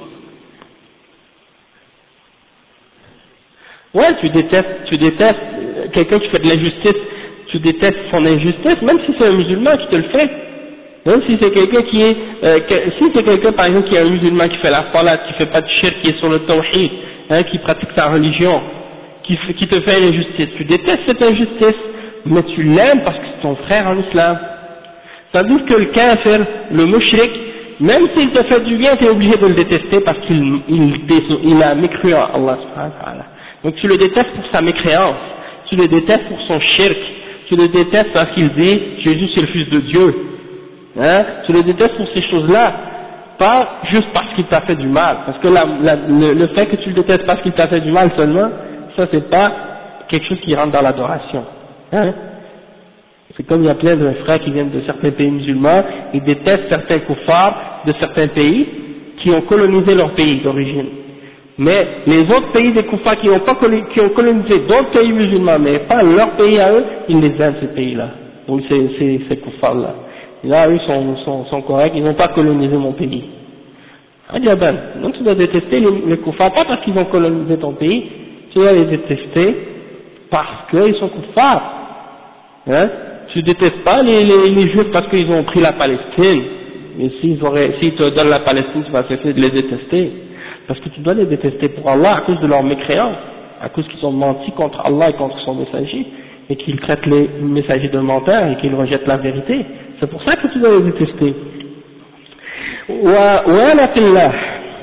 ouais, tu détestes quelqu'un qui fait de l'injustice, tu détestes son injustice, même si c'est un musulman qui te le fait. Même si c'est quelqu'un qui est, si c'est quelqu'un par exemple qui est un musulman qui fait la salat, qui fait pas de shirk, qui est sur le tawhid, hein, qui pratique sa religion, qui te fait une injustice, tu détestes cette injustice, mais tu l'aimes parce que c'est ton frère en islam. C'est-à-dire que le kafir, le mushrik, même s'il te fait du bien, tu es obligé de le détester parce qu'il a mécru à Allah subhanahu wa ta'ala. Donc tu le détestes pour sa mécréance, tu le détestes pour son shirk, tu le détestes parce qu'il dit Jésus c'est le fils de Dieu. Hein, tu le détestes pour ces choses-là, pas juste parce qu'il t'a fait du mal, parce que le fait que tu le détestes parce qu'il t'a fait du mal seulement, ça c'est pas quelque chose qui rentre dans l'adoration. Hein, c'est comme il y a plein de frères qui viennent de certains pays musulmans, ils détestent certains kuffars de certains pays qui ont colonisé leur pays d'origine. Mais les autres pays des kuffars qui ont colonisé d'autres pays musulmans, mais pas leur pays à eux, ils les aiment ces pays-là, ou ces kuffars-là. Et là, eux sont corrects, ils n'ont pas colonisé mon pays. Donc tu dois détester les kuffars, pas parce qu'ils ont colonisé ton pays, tu dois les détester parce qu'ils sont kuffars. Hein? Tu détestes pas les juifs parce qu'ils ont pris la Palestine, mais s'ils te donnent la Palestine, tu vas cesser de les détester. Parce que tu dois les détester pour Allah à cause de leur mécréance, à cause qu'ils ont menti contre Allah et contre son messager, et qu'ils traitent les messagers de menteurs et qu'ils rejettent la vérité. C'est pour ça que tu dois les détester. وَوَالَ فِي اللَّهِ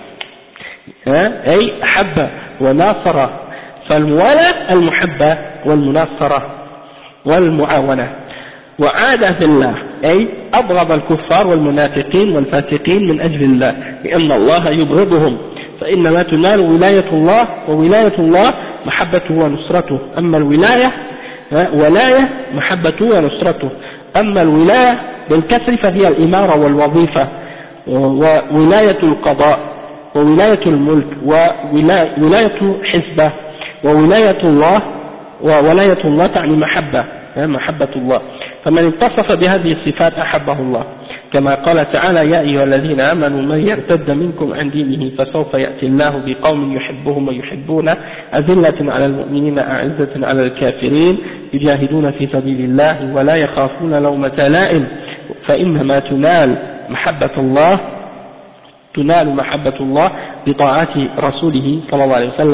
أي أحب وناصر فالموالاة المحبة والمناصرة والمعاونة وعاد في الله أي أبغض الكفار والمنافقين والفاسقين من أجل الله لأن الله يبغضهم فإنما تنال ولاية الله وولاية الله محبته ونصرته أما الولاية ولاية محبته ونصرته أما الولاية بالكسر فهي الإمارة والوظيفة وولاية القضاء وولاية الملك وولاية حزبة وولاية الله تعني محبة الله فمن اتصف بهذه الصفات أحبه الله كما قال تعالى يا أيها الذين آمنوا من يرتد منكم عن دينه فسوف يأتي الله بقوم يحبهم ويحبونه أذلة على المؤمنين أعزة على الكافرين يجاهدون في سبيل الله ولا يخافون لومة لائم فإنما تنال محبة الله بطاعة رسوله صلى الله عليه وسلم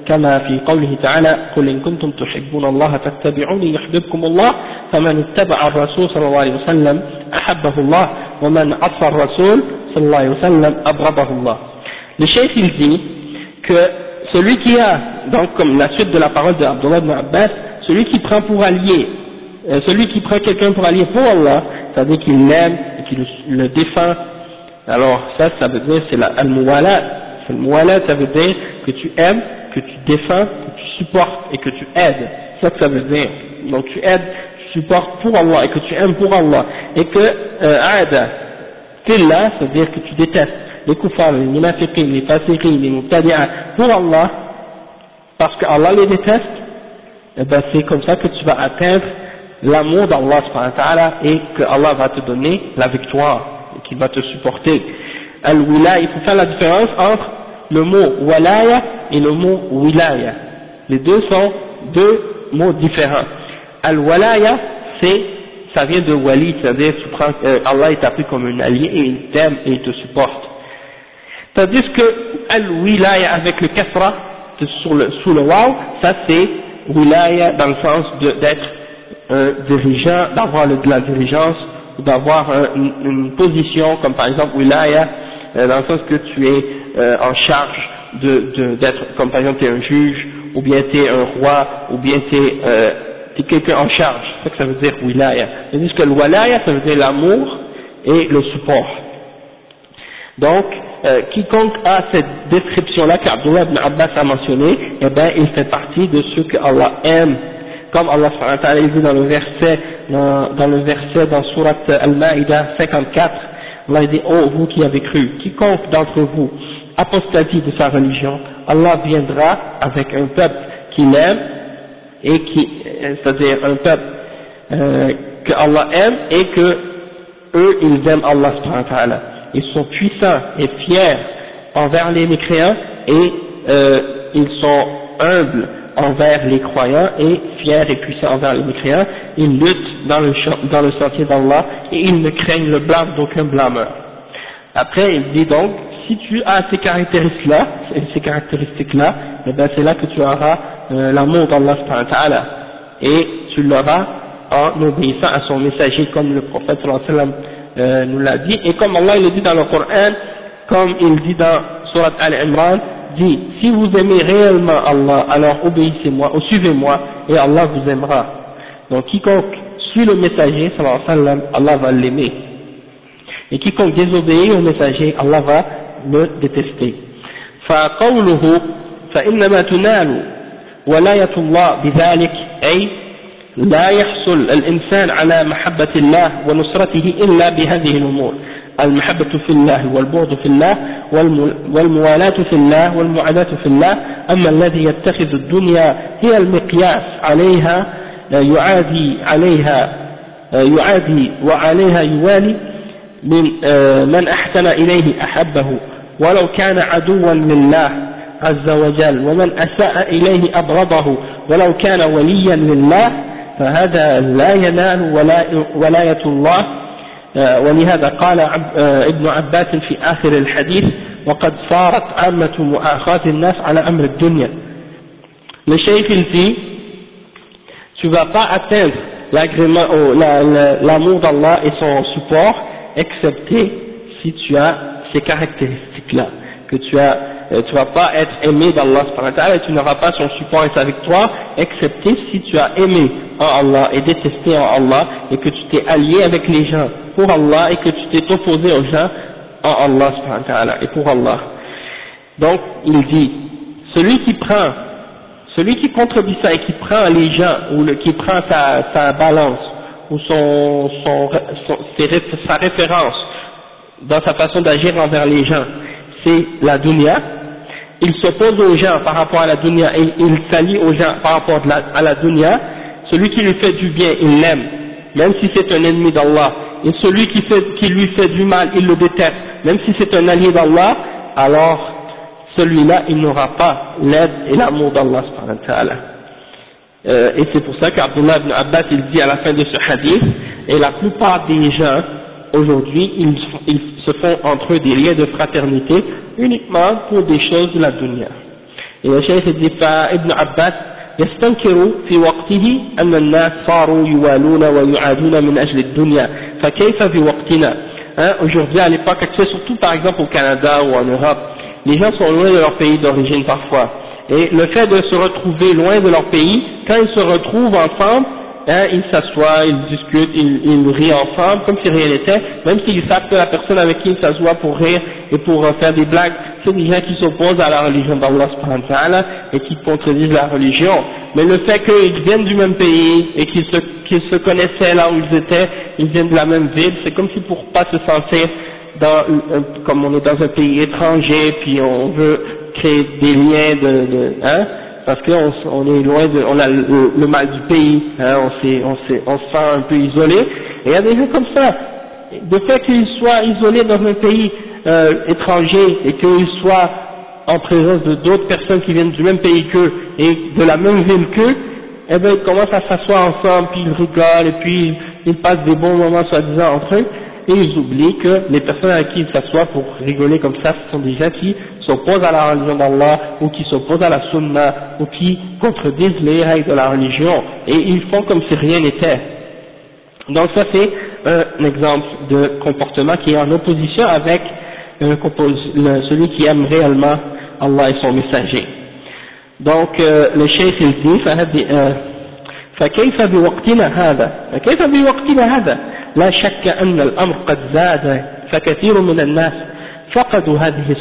كما في قوله تعالى قل إن كنتم تحبون الله فاتبعوني يحببكم الله فمن اتبع الرسول صلى الله عليه وسلم أحبه الله ومن عصى الرسول صلى الله عليه وسلم أبغضه الله. Le cheikh il dit que celui qui a, donc comme la suite de la parole de Abdullah ibn Abbas, celui qui prend pour allié, celui qui prend quelqu'un pour allié pour Allah, c'est-à-dire qu'il l'aime et qu'il le défend, alors ça veut dire c'est la al-muwalat. Al-muwalat, ça veut dire que tu aimes, que tu défends, que tu supportes et que tu aides. C'est ça que ça veut dire. Donc tu aides, tu supportes pour Allah et que tu aimes pour Allah. Et que aada, fillah, c'est-à-dire que tu détestes les kuffars, les munafiqin, les fasiqin, les mubtadi'a pour Allah, parce que Allah les déteste, et ben c'est comme ça que tu vas atteindre l'amour d'Allah subhanahu wa ta'ala et que Allah va te donner la victoire et qu'il va te supporter. Al-wilaya, il faut faire la différence entre le mot walaya et le mot wilaya. Les deux sont deux mots différents. Al-walaya, ça vient de wali, c'est-à-dire Allah est appelé comme un allié et il t'aime et il te supporte. Tandis que al-wilaya avec le kasra sous le waw, ça c'est wilaya dans le sens d'être un dirigeant, d'avoir de la dirigeance, ou d'avoir une position comme par exemple wilaya, dans le sens que tu es en charge d'être, comme par exemple tu es un juge, ou bien tu es un roi, ou bien tu es quelqu'un en charge, c'est ça que ça veut dire wilaya. Tandis que le walaya, ça veut dire l'amour et le support. Donc, quiconque a cette description-là qu'Abdullah ibn Abbas a mentionné, eh bien, il fait partie de ceux que Allah aime. Comme Allah subhanahu wa ta'ala dit dans le verset dans Surat Al-Ma'idah 54, Allah dit, oh vous qui avez cru, quiconque d'entre vous apostasie de sa religion, Allah viendra avec un peuple qu'il aime, et c'est-à-dire un peuple que Allah aime et que eux ils aiment Allah subhanahu wa ta'ala. Ils sont puissants et fiers envers les mécréants et ils sont humbles envers les croyants et fiers et puissants envers les mécréants. Ils luttent dans le sentier d'Allah et ils ne craignent le blâme d'aucun blâmeur. Après il dit donc, si tu as ces caractéristiques-là, eh ben c'est là que tu auras l'amour d'Allah subhanahu wa ta'ala et tu l'auras en obéissant à son messager comme le prophète sallallahu alayhi wa sallam nous l'a dit, et comme Allah il le dit dans le Coran, comme il dit dans Surat Al-Imran, dit, si vous aimez réellement Allah, alors obéissez-moi, ou suivez-moi, et Allah vous aimera. Donc quiconque suit le messager, sallallahu alayhi wa sallam, Allah va l'aimer. Et quiconque désobéit au messager, Allah va le détester. فقوله فإنما تنال ولاية الله بذلك أي لا يحصل الإنسان على محبة الله ونصرته إلا بهذه الأمور المحبة في الله والبغض في الله والموالاة في الله والمعاداة في الله. أما الذي يتخذ الدنيا هي المقياس عليها يعادي وعليها يوالي من أحسن إليه أحبه ولو كان عدوا لله عز وجل ومن أساء إليه أبغضه ولو كان وليا لله فهذا لا ينال ولاية الله. ولهذا قال ابن عباس في آخر الحديث وقد صارت عامة مؤاخاة الناس على أمر الدنيا. Le cheikh il dit, tu vas pas atteindre l'agrément, l'amour d'Allah et son support excepté si tu as ces caractéristiques-là, que tu vas pas être aimé d'Allah subhanahu wa ta'ala et tu n'auras pas son support et sa victoire, excepté si tu as aimé en Allah et détesté en Allah et que tu t'es allié avec les gens pour Allah et que tu t'es opposé aux gens en Allah subhanahu wa ta'ala et pour Allah. Donc il dit, celui qui contredit ça et qui prend les gens ou qui prend sa balance ou sa référence dans sa façon d'agir envers les gens, c'est la dunya, il s'oppose aux gens par rapport à la dunya et il s'allie aux gens par rapport à la dunya, celui qui lui fait du bien, il l'aime, même si c'est un ennemi d'Allah, et celui qui lui fait du mal, il le déteste, même si c'est un allié d'Allah, alors celui-là, il n'aura pas l'aide et l'amour d'Allah subhanahu wa ta'ala. Et c'est pour ça qu'Abdullah ibn Abbas, il dit à la fin de ce hadith, et la plupart des gens, aujourd'hui, ils se font entre eux des liens de fraternité uniquement pour des choses de la dunya. Et le cheikh dit Ibn Abbas يستنكر في وقته أن الناس صاروا يوالون ويعادون من أجل الدنيا فكيف بوقتنا. Aujourd'hui à l'époque actuelle, surtout par exemple au Canada ou en Europe, les gens sont loin de leur pays d'origine parfois, et le fait de se retrouver loin de leur pays, quand ils se retrouvent ensemble, ils s'assoient, ils discutent, ils rient ensemble comme si rien n'était, même s'ils savent que la personne avec qui ils s'assoient pour rire et pour faire des blagues, c'est des gens qui s'opposent à la religion d'Allah subhanahu wa ta'ala et qui contredisent la religion. Mais le fait qu'ils viennent du même pays et qu'ils se connaissaient là où ils étaient, ils viennent de la même ville, c'est comme si pour pas se sentir comme on est dans un pays étranger, puis on veut créer des liens parce qu'on est loin on a le mal du pays, on se sent un peu isolé, et il y a des gens comme ça, le fait qu'ils soient isolés dans un pays étranger, et qu'ils soient en présence de d'autres personnes qui viennent du même pays qu'eux, et de la même ville qu'eux, eh ben ils commencent à s'asseoir ensemble, puis ils rigolent, et puis ils passent des bons moments soi-disant entre eux, et ils oublient que les personnes avec qui ils s'assoient pour rigoler comme ça, ce sont des gens qui s'opposent à la religion d'Allah, ou qui s'opposent à la sunna, ou qui contredisent les règles de la religion, et ils font comme si rien n'était. Donc ça c'est un exemple de comportement qui est en opposition avec celui qui aime réellement Allah et son messager. Donc le cheikh il dit فكيف بوقتنا هذا لا شك أن الأمر قد زاد فكثير من الناس فقدوا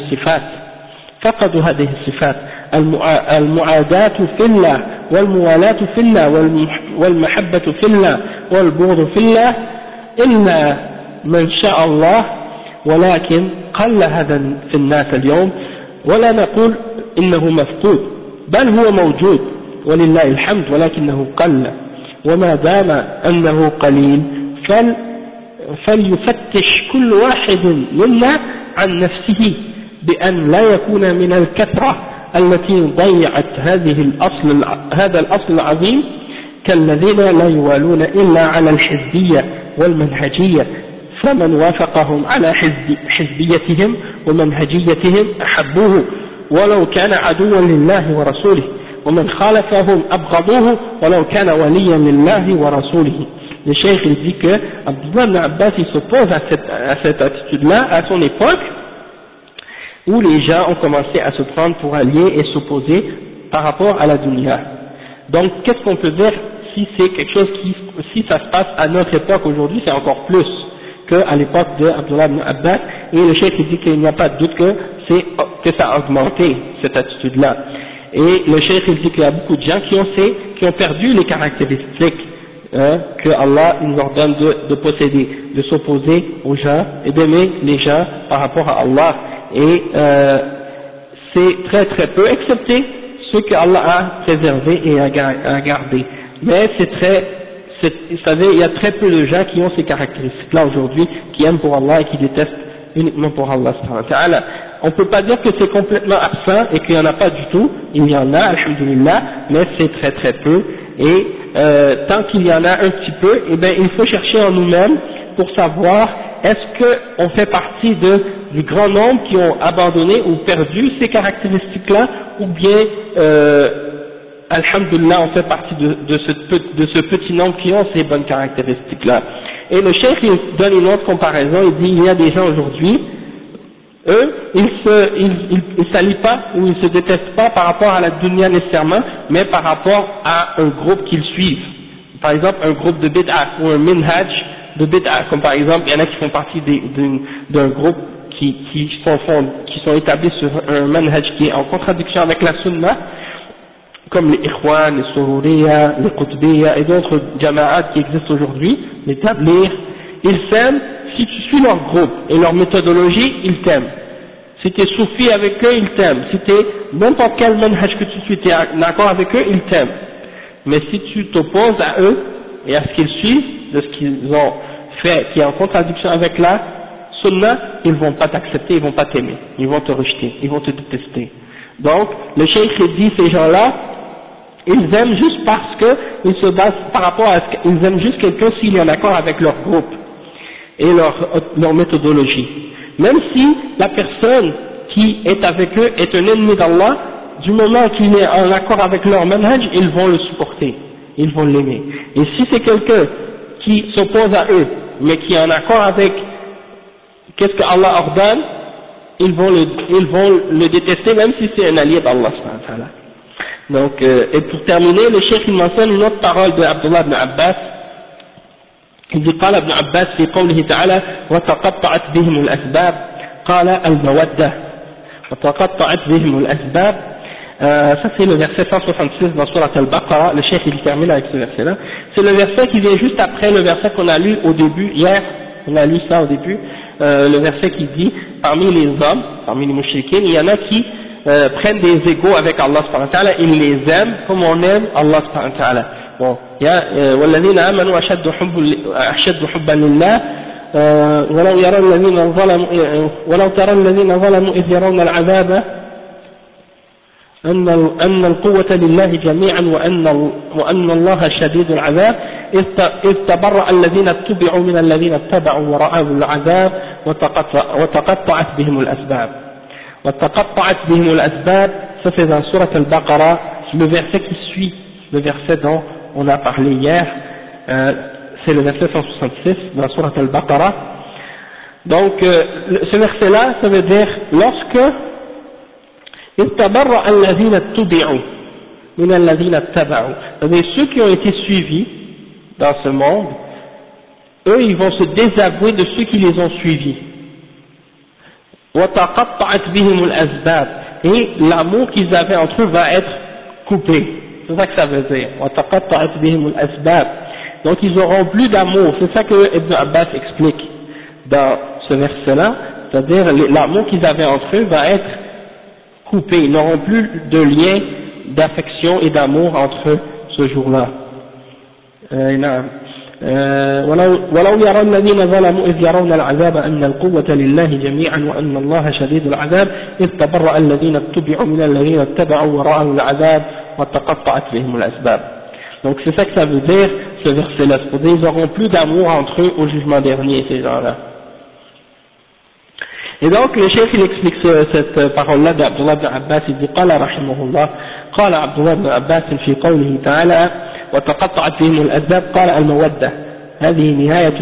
هذه الصفات المعاداة في الله والموالاة في الله والمحبة في الله والبغض في الله إلا من شاء الله ولكن قل هذا في الناس اليوم ولا نقول إنه مفقود بل هو موجود ولله الحمد ولكنه قل وما دام أنه قليل فليفتش كل واحد منا عن نفسه بأن لا يكون من الكثرة التي ضيعت هذا الأصل العظيم كالذين لا يوالون إلا على الحزبية والمنهجية فمن وافقهم على حزبيتهم ومنهجيتهم أحبوه ولو كان عدوا لله ورسوله ومن خالفهم أبغضوه ولو كان وليا لله ورسوله. Le cheikh il dit que Abdullah ibn Abbas il s'oppose à cette attitude-là à son époque où les gens ont commencé à se prendre pour alliés et s'opposer par rapport à la dunya. Donc qu'est-ce qu'on peut dire si c'est quelque chose si ça se passe à notre époque aujourd'hui, c'est encore plus qu'à l'époque de Abdullah ibn Abbas, et le cheikh il dit qu'il n'y a pas de doute que ça a augmenté cette attitude-là. Et le cheikh il dit qu'il y a beaucoup de gens qui ont perdu les caractéristiques que Allah nous ordonne de posséder, de s'opposer aux gens et d'aimer les gens par rapport à Allah, et c'est très très peu, excepté ceux que Allah a préservés et a gardés. Mais vous savez, il y a très peu de gens qui ont ces caractéristiques-là aujourd'hui, qui aiment pour Allah et qui détestent uniquement pour Allah. On ne peut pas dire que c'est complètement absent et qu'il n'y en a pas du tout, il y en a, alhamdulillah, mais c'est très très peu, et tant qu'il y en a un petit peu, eh bien il faut chercher en nous-mêmes pour savoir est-ce qu'on fait partie du grand nombre qui ont abandonné ou perdu ces caractéristiques-là, ou bien alhamdulillah on fait partie de ce petit nombre qui ont ces bonnes caractéristiques-là. Et le cheikh il donne une autre comparaison, il dit il y a des gens aujourd'hui, eux, ils s'allient pas ou ils se détestent pas par rapport à la dunya nécessairement, mais par rapport à un groupe qu'ils suivent. Par exemple, un groupe de bid'ah ou un minhaj de bid'ah, comme par exemple, il y en a qui font partie d'un groupe qui sont établis sur un manhaj qui est en contradiction avec la sunna, comme les Ikhwan, les Sururiya, les Qutbiya et d'autres jama'at qui existent aujourd'hui, les Tabligh, ils s'aiment. Si tu suis leur groupe et leur méthodologie, ils t'aiment. Si tu es soufi avec eux, ils t'aiment. Si tu es n'importe quel manhaj que tu suis, tu es en accord avec eux, ils t'aiment. Mais si tu t'opposes à eux et à ce qu'ils suivent, de ce qu'ils ont fait qui est en contradiction avec la sunna, ils vont pas t'accepter, ils vont pas t'aimer, ils vont te rejeter, ils vont te détester. Donc, le cheikh dit ces gens-là, ils aiment juste parce que ils se basent par rapport à ce qu'ils aiment juste quelqu'un s'il est en accord avec leur groupe et leur méthodologie. Même si la personne qui est avec eux est un ennemi d'Allah, du moment qu'il est en accord avec leur manhaj, ils vont le supporter, ils vont l'aimer. Et si c'est quelqu'un qui s'oppose à eux, mais qui est en accord avec qu'est-ce que Allah ordonne, ils vont le détester même si c'est un allié d'Allah subhanahu wa ta'ala. Donc, et pour terminer, le cheikh il mentionne une autre parole de Abdullah ibn Abbas. Il dit قال ابن عباس في قوله تعالى وتقطعت بهم الأسباب قال المودة وتقطعت بهم الأسباب. Ça c'est le verset 166 dans Surat al-Baqarah. Le cheikh il termine avec ce verset là. C'est le verset qui vient juste après le verset qu'on a lu au début hier. On a lu ça au début, le verset qui dit parmi les hommes, parmi les mouchriquins, il y en a qui prennent des égaux avec Allah subhanahu wa ta'ala, ils les aiment comme on aime Allah subhanahu wa ta'ala. Bon, il y a والذين آمنوا أشد حبا لله ولو ترى الذين ظلموا إذ يرون العذاب أن القوة لله جميعا وأن الله شديد العذاب إذ تبرأ الذين اتبعوا من الذين اتبعوا ورأوا العذاب وتقطعت بهم الأسباب. وتقطعت بهم الأسباب, ça c'est dans Surat al-Baqarah, le verset qui suit le verset dont on a parlé hier, c'est le verset 166 dans Surat al-Baqarah. Donc ce verset là, ça veut dire lorsque إذ تبرأ الذين اتبعوا من الذين اتبعوا, c'est-à-dire ceux qui ont été suivis dans ce monde, eux ils vont se désavouer de ceux qui les ont suivis. وتقطعت بهم الأسباب, et l'amour qu'ils avaient entre eux va être coupé. C'est ça que ça veut dire. وتقطعت بهم الأسباب. Donc ils auront plus d'amour. C'est ça que Ibn Abbas explique dans ce verset-là, c'est-à-dire l'amour qu'ils avaient entre eux va être coupé. Ils n'auront plus de lien d'affection et d'amour entre eux ce jour-là. ولو يرى الذين ظلموا إذ يرون العذاب أن القوة لله جميعا وأن الله شديد العذاب إذ تبرأ الذين اتبعوا من الذين اتبعوا ورأوا العذاب وتقطعت بهم الأسباب. Donc c'est ça que ça veut dire ce verset-là. C'est-à-dire ils n'auront plus d'amour entre eux au jugement dernier, ces gens-là. Et donc le cheikh il explique cette parole-là d'Abdullah ibn Abbas. Il dit قال رحمه الله قال عبد الله بن عباس في قوله تعالى وتقطعت بهم الأسباب قال المودة هذه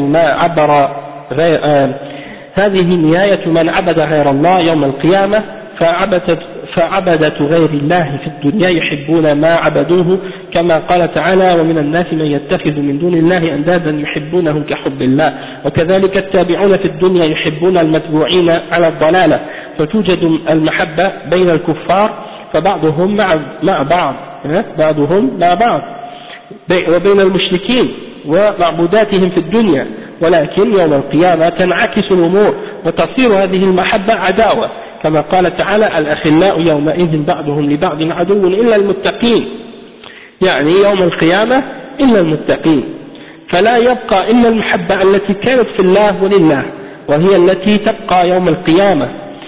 نهاية من عبد غير الله يوم القيامة فعبدة غير الله في الدنيا يحبون ما عبدوه كما قال تعالى ومن الناس من يتخذ من دون الله أندادا يحبونهم كحب الله وكذلك التابعون في الدنيا يحبون المتبوعين على الضلالة فتوجد المحبة بين الكفار فبعضهم مع بعض وبين المشركين ومعبوداتهم في الدنيا ولكن يوم القيامة تنعكس الأمور وتصير هذه المحبة عداوة كما قال تعالى الأخلاء يومئذ بعضهم لبعض عدو إلا المتقين يعني يوم القيامة إلا المتقين فلا يبقى إلا المحبة التي كانت في الله ولله وهي التي تبقى يوم القيامة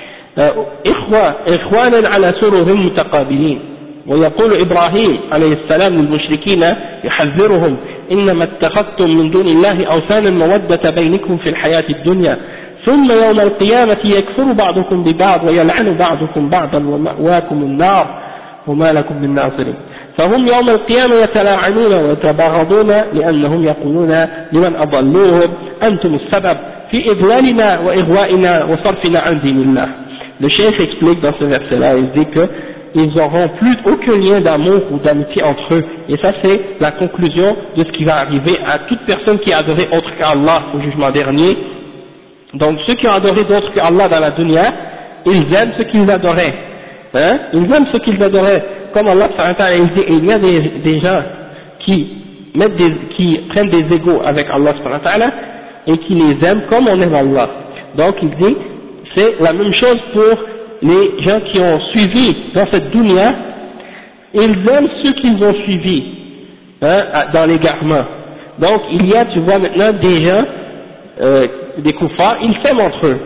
إخوانا على سرر متقابلين ويقول إبراهيم عليه السلام للمشركين يحذرهم إنما اتخذتم من دون الله أوثانا مودة بينكم في الحياة الدنيا ثم يوم القيامة يكفر بعضكم ببعض ويلعن بعضكم بعضا ومأواكم النار وما لكم من ناصرين فهم يوم القيامة يتلاعنون ويتباغضون لأنهم يقولون لمن أضلوهم أنتم السبب في إضلالنا وإغوائنا وصرفنا عن دين الله. Le chef explique dans ce verset-là, il dit que ils n'auront plus aucun lien d'amour ou d'amitié entre eux. Et ça c'est la conclusion de ce qui va arriver à toute personne qui a adoré autre qu'Allah au jugement dernier. Donc ceux qui ont adoré d'autres qu'Allah dans la dunya, ils aiment ce qu'ils adoraient. Hein? Ils aiment ce qu'ils adoraient. Comme Allah il dit, il y a des gens qui prennent des égaux avec Allah et qui les aiment comme on aime Allah. Donc il dit, c'est la même chose pour les gens qui ont suivi dans cette dunya, ils aiment ceux qu'ils ont suivis dans l'égarement. Donc il y a, tu vois maintenant des gens, des kuffars, ils s'aiment entre eux.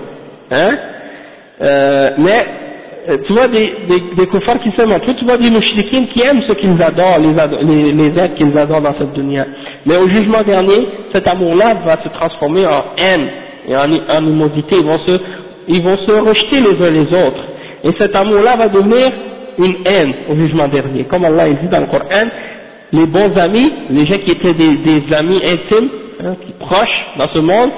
Mais tu vois des kuffars qui s'aiment entre eux, tu vois des mouchriquins qui aiment ceux qu'ils adorent, les êtres qu'ils adorent dans cette dunya. Mais au jugement dernier, cet amour-là va se transformer en haine et en animosité. Ils vont se rejeter les uns les autres. Et cet amour-là va devenir une haine au jugement dernier. Comme Allah il dit dans le Coran, les bons amis, les gens qui étaient des amis intimes, proches dans ce monde,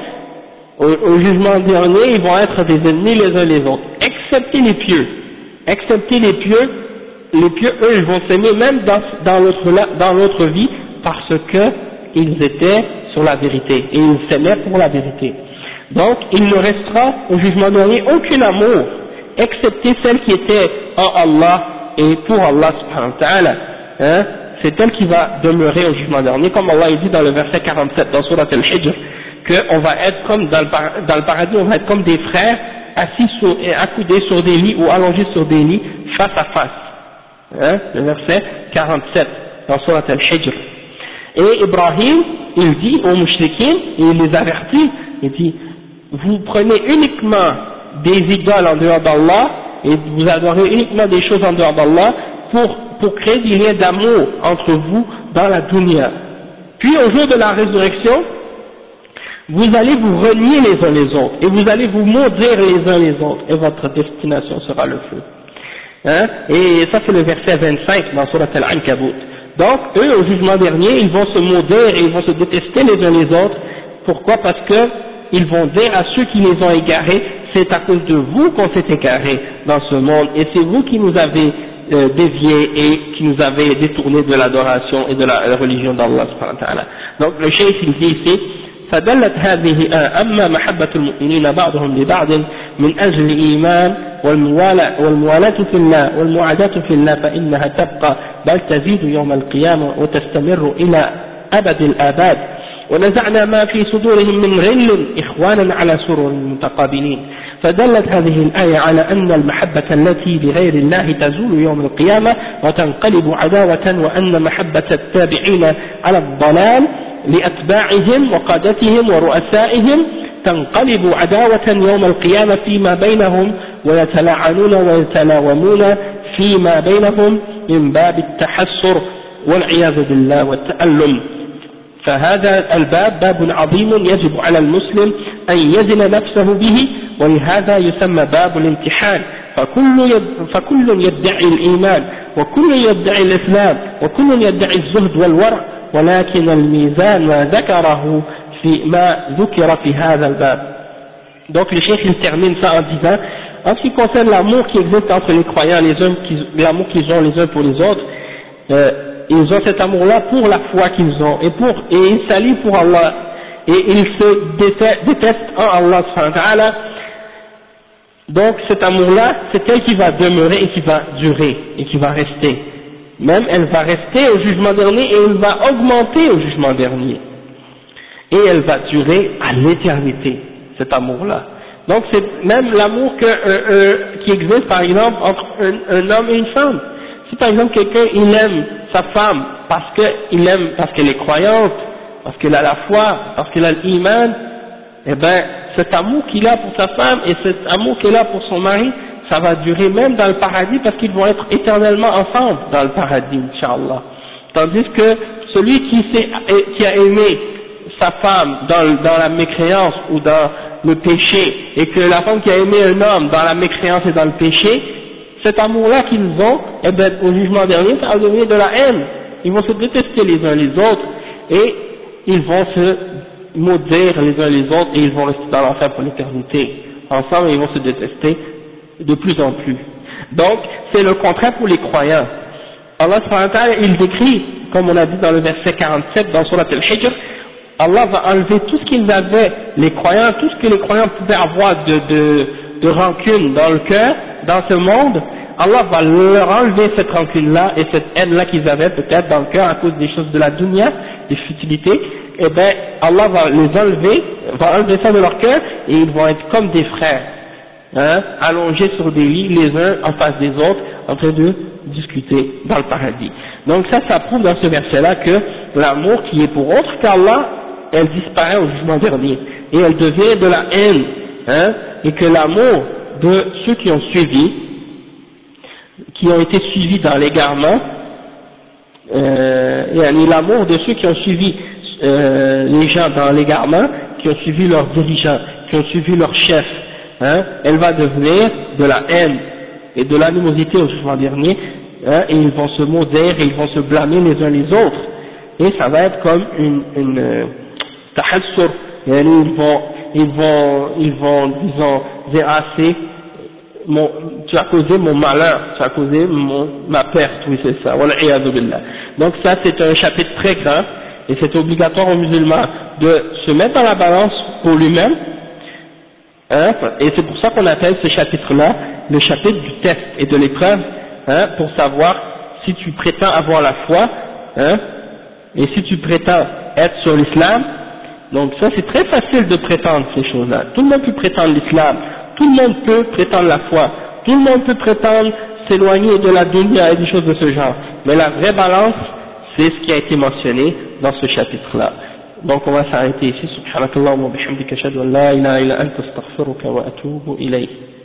au jugement dernier, ils vont être des ennemis les uns les autres, excepté les pieux. Excepté les pieux, eux, ils vont s'aimer même dans l'autre vie, parce que ils étaient sur la vérité, et ils s'aimaient pour la vérité. Donc, il ne restera au jugement dernier aucun amour, excepté celle qui était en Allah et pour Allah subhanahu wa ta'ala. C'est elle qui va demeurer au jugement dernier, comme Allah dit dans le verset 47 dans Surat Al-Hijr, qu'on va être comme dans le paradis, on va être comme des frères assis et accoudés sur des lits ou allongés sur des lits face à face. Le verset 47 dans Surat Al-Hijr. Et Ibrahim, il dit aux mouchriquins, et il les avertit, il dit, vous prenez uniquement des idoles en dehors d'Allah, et vous adorez uniquement des choses en dehors d'Allah, pour créer des liens d'amour entre vous dans la dunya. Puis au jour de la résurrection, vous allez vous renier les uns les autres, et vous allez vous maudire les uns les autres, et votre destination sera le feu. Et ça c'est le verset 25 dans Surat Al-Ankabut. Donc eux au jugement dernier, ils vont se maudire et ils vont se détester les uns les autres. Pourquoi? Parce que ils vont dire à ceux qui les ont égarés, c'est à cause de vous qu'on s'est égarés dans ce monde, et c'est vous qui nous avez déviés et qui nous avez détournés de l'adoration et de la religion d'Allah subhanahu wa ta'ala. Donc le cheikh il dit ici, فدلت هذه أما محبة المؤمنين بعضهم لبعض من أجل الإيمان والموالاة في الله والمعاداة في الله فإنها تبقى بل تزيد يوم القيامة وتستمر إلى أبد الآباد ونزعنا ما في صدورهم من غل إخوانا على سرر متقابلين. فدلت هذه الآية على أن المحبة التي لغير الله تزول يوم القيامة وتنقلب عداوة، وأن محبة التابعين على الضلال لأتباعهم وقادتهم ورؤسائهم تنقلب عداوة يوم القيامة فيما بينهم ويتلاعنون ويتلاومون فيما بينهم من باب التحسر والعياذ بالله والتألم. فهذا الباب باب عظيم يجب على المسلم أن يزن نفسه به، ولهذا يسمى باب الامتحان. فكل يدعي الإيمان وكل يدعي الإسلام وكل يدعي الزهد والورع، ولكن الميزان ما ذكره ما ذكر في هذا الباب. Donc le cheikh il termine ça en disant, en ce qui concerne l'amour qui existe entre les croyants, l'amour qu'ils ont les uns pour les autres, ils ont cet amour-là pour la foi qu'ils ont, et ils s'allient pour Allah, et ils se détestent en Allah subhanahu wa ta'ala. Donc cet amour-là, c'est elle qui va demeurer et qui va durer, et qui va rester. Même elle va rester au jugement dernier, et elle va augmenter au jugement dernier. Et elle va durer à l'éternité, cet amour-là. Donc c'est même l'amour qui existe par exemple entre un homme et une femme. Si par exemple quelqu'un il aime sa femme parce qu'elle est croyante, parce qu'elle a la foi, parce qu'elle a l'iman, eh ben cet amour qu'il a pour sa femme et cet amour qu'elle a pour son mari, ça va durer même dans le paradis, parce qu'ils vont être éternellement ensemble dans le paradis, Inch'Allah. Tandis que celui qui a aimé sa femme dans la mécréance ou dans le péché, et que la femme qui a aimé un homme dans la mécréance et dans le péché, cet amour-là qu'ils ont, eh ben, au jugement dernier, ça va devenir de la haine. Ils vont se détester les uns les autres, et ils vont se maudire les uns les autres, et ils vont rester dans l'enfer pour l'éternité. Ensemble, ils vont se détester de plus en plus. Donc, c'est le contraire pour les croyants. Allah subhanahu wa ta'ala, il décrit, comme on a dit dans le verset 47 dans Surat Al-Hijr, Allah va enlever tout ce qu'ils avaient, les croyants, tout ce que les croyants pouvaient avoir de rancune dans le cœur, dans ce monde. Allah va leur enlever cette rancune-là et cette haine-là qu'ils avaient peut-être dans le cœur à cause des choses de la dunya, des futilités. Et ben, Allah va les enlever, va enlever ça de leur cœur, et ils vont être comme des frères, allongés sur des lits les uns en face des autres, en train de discuter dans le paradis. Donc ça prouve dans ce verset-là que l'amour qui est pour autre qu'Allah, elle disparaît au jugement dernier, et elle devient de la haine, et que l'amour de ceux qui ont suivi, qui ont été suivis dans l'égarement, et l'amour de ceux qui ont suivi les gens dans l'égarement, qui ont suivi leurs dirigeants, qui ont suivi leurs chefs, elle va devenir de la haine et de l'animosité au jugement dernier, hein, et ils vont se maudire et ils vont se blâmer les uns les autres, et ça va être comme une tahassur, ils vont disons dire ah c'est tu as causé mon malheur, tu as causé ma perte, oui c'est ça, wal iyadu billah. Donc ça c'est un chapitre très grand, et c'est obligatoire aux musulmans de se mettre dans la balance pour lui-même, hein, et c'est pour ça qu'on appelle ce chapitre-là le chapitre du test et de l'épreuve, hein, pour savoir si tu prétends avoir la foi, hein, et si tu prétends être sur l'islam. Donc ça c'est très facile de prétendre ces choses-là, tout le monde peut prétendre l'islam, tout le monde peut prétendre la foi, tout le monde peut prétendre s'éloigner de la dunya et des choses de ce genre, mais la vraie balance c'est ce qui a été mentionné dans ce chapitre-là. Donc on va s'arrêter ici. Subhanakallahumma wa bihamdika ashhadu an la ilaha illa anta astaghfiruka wa atubu ilayk.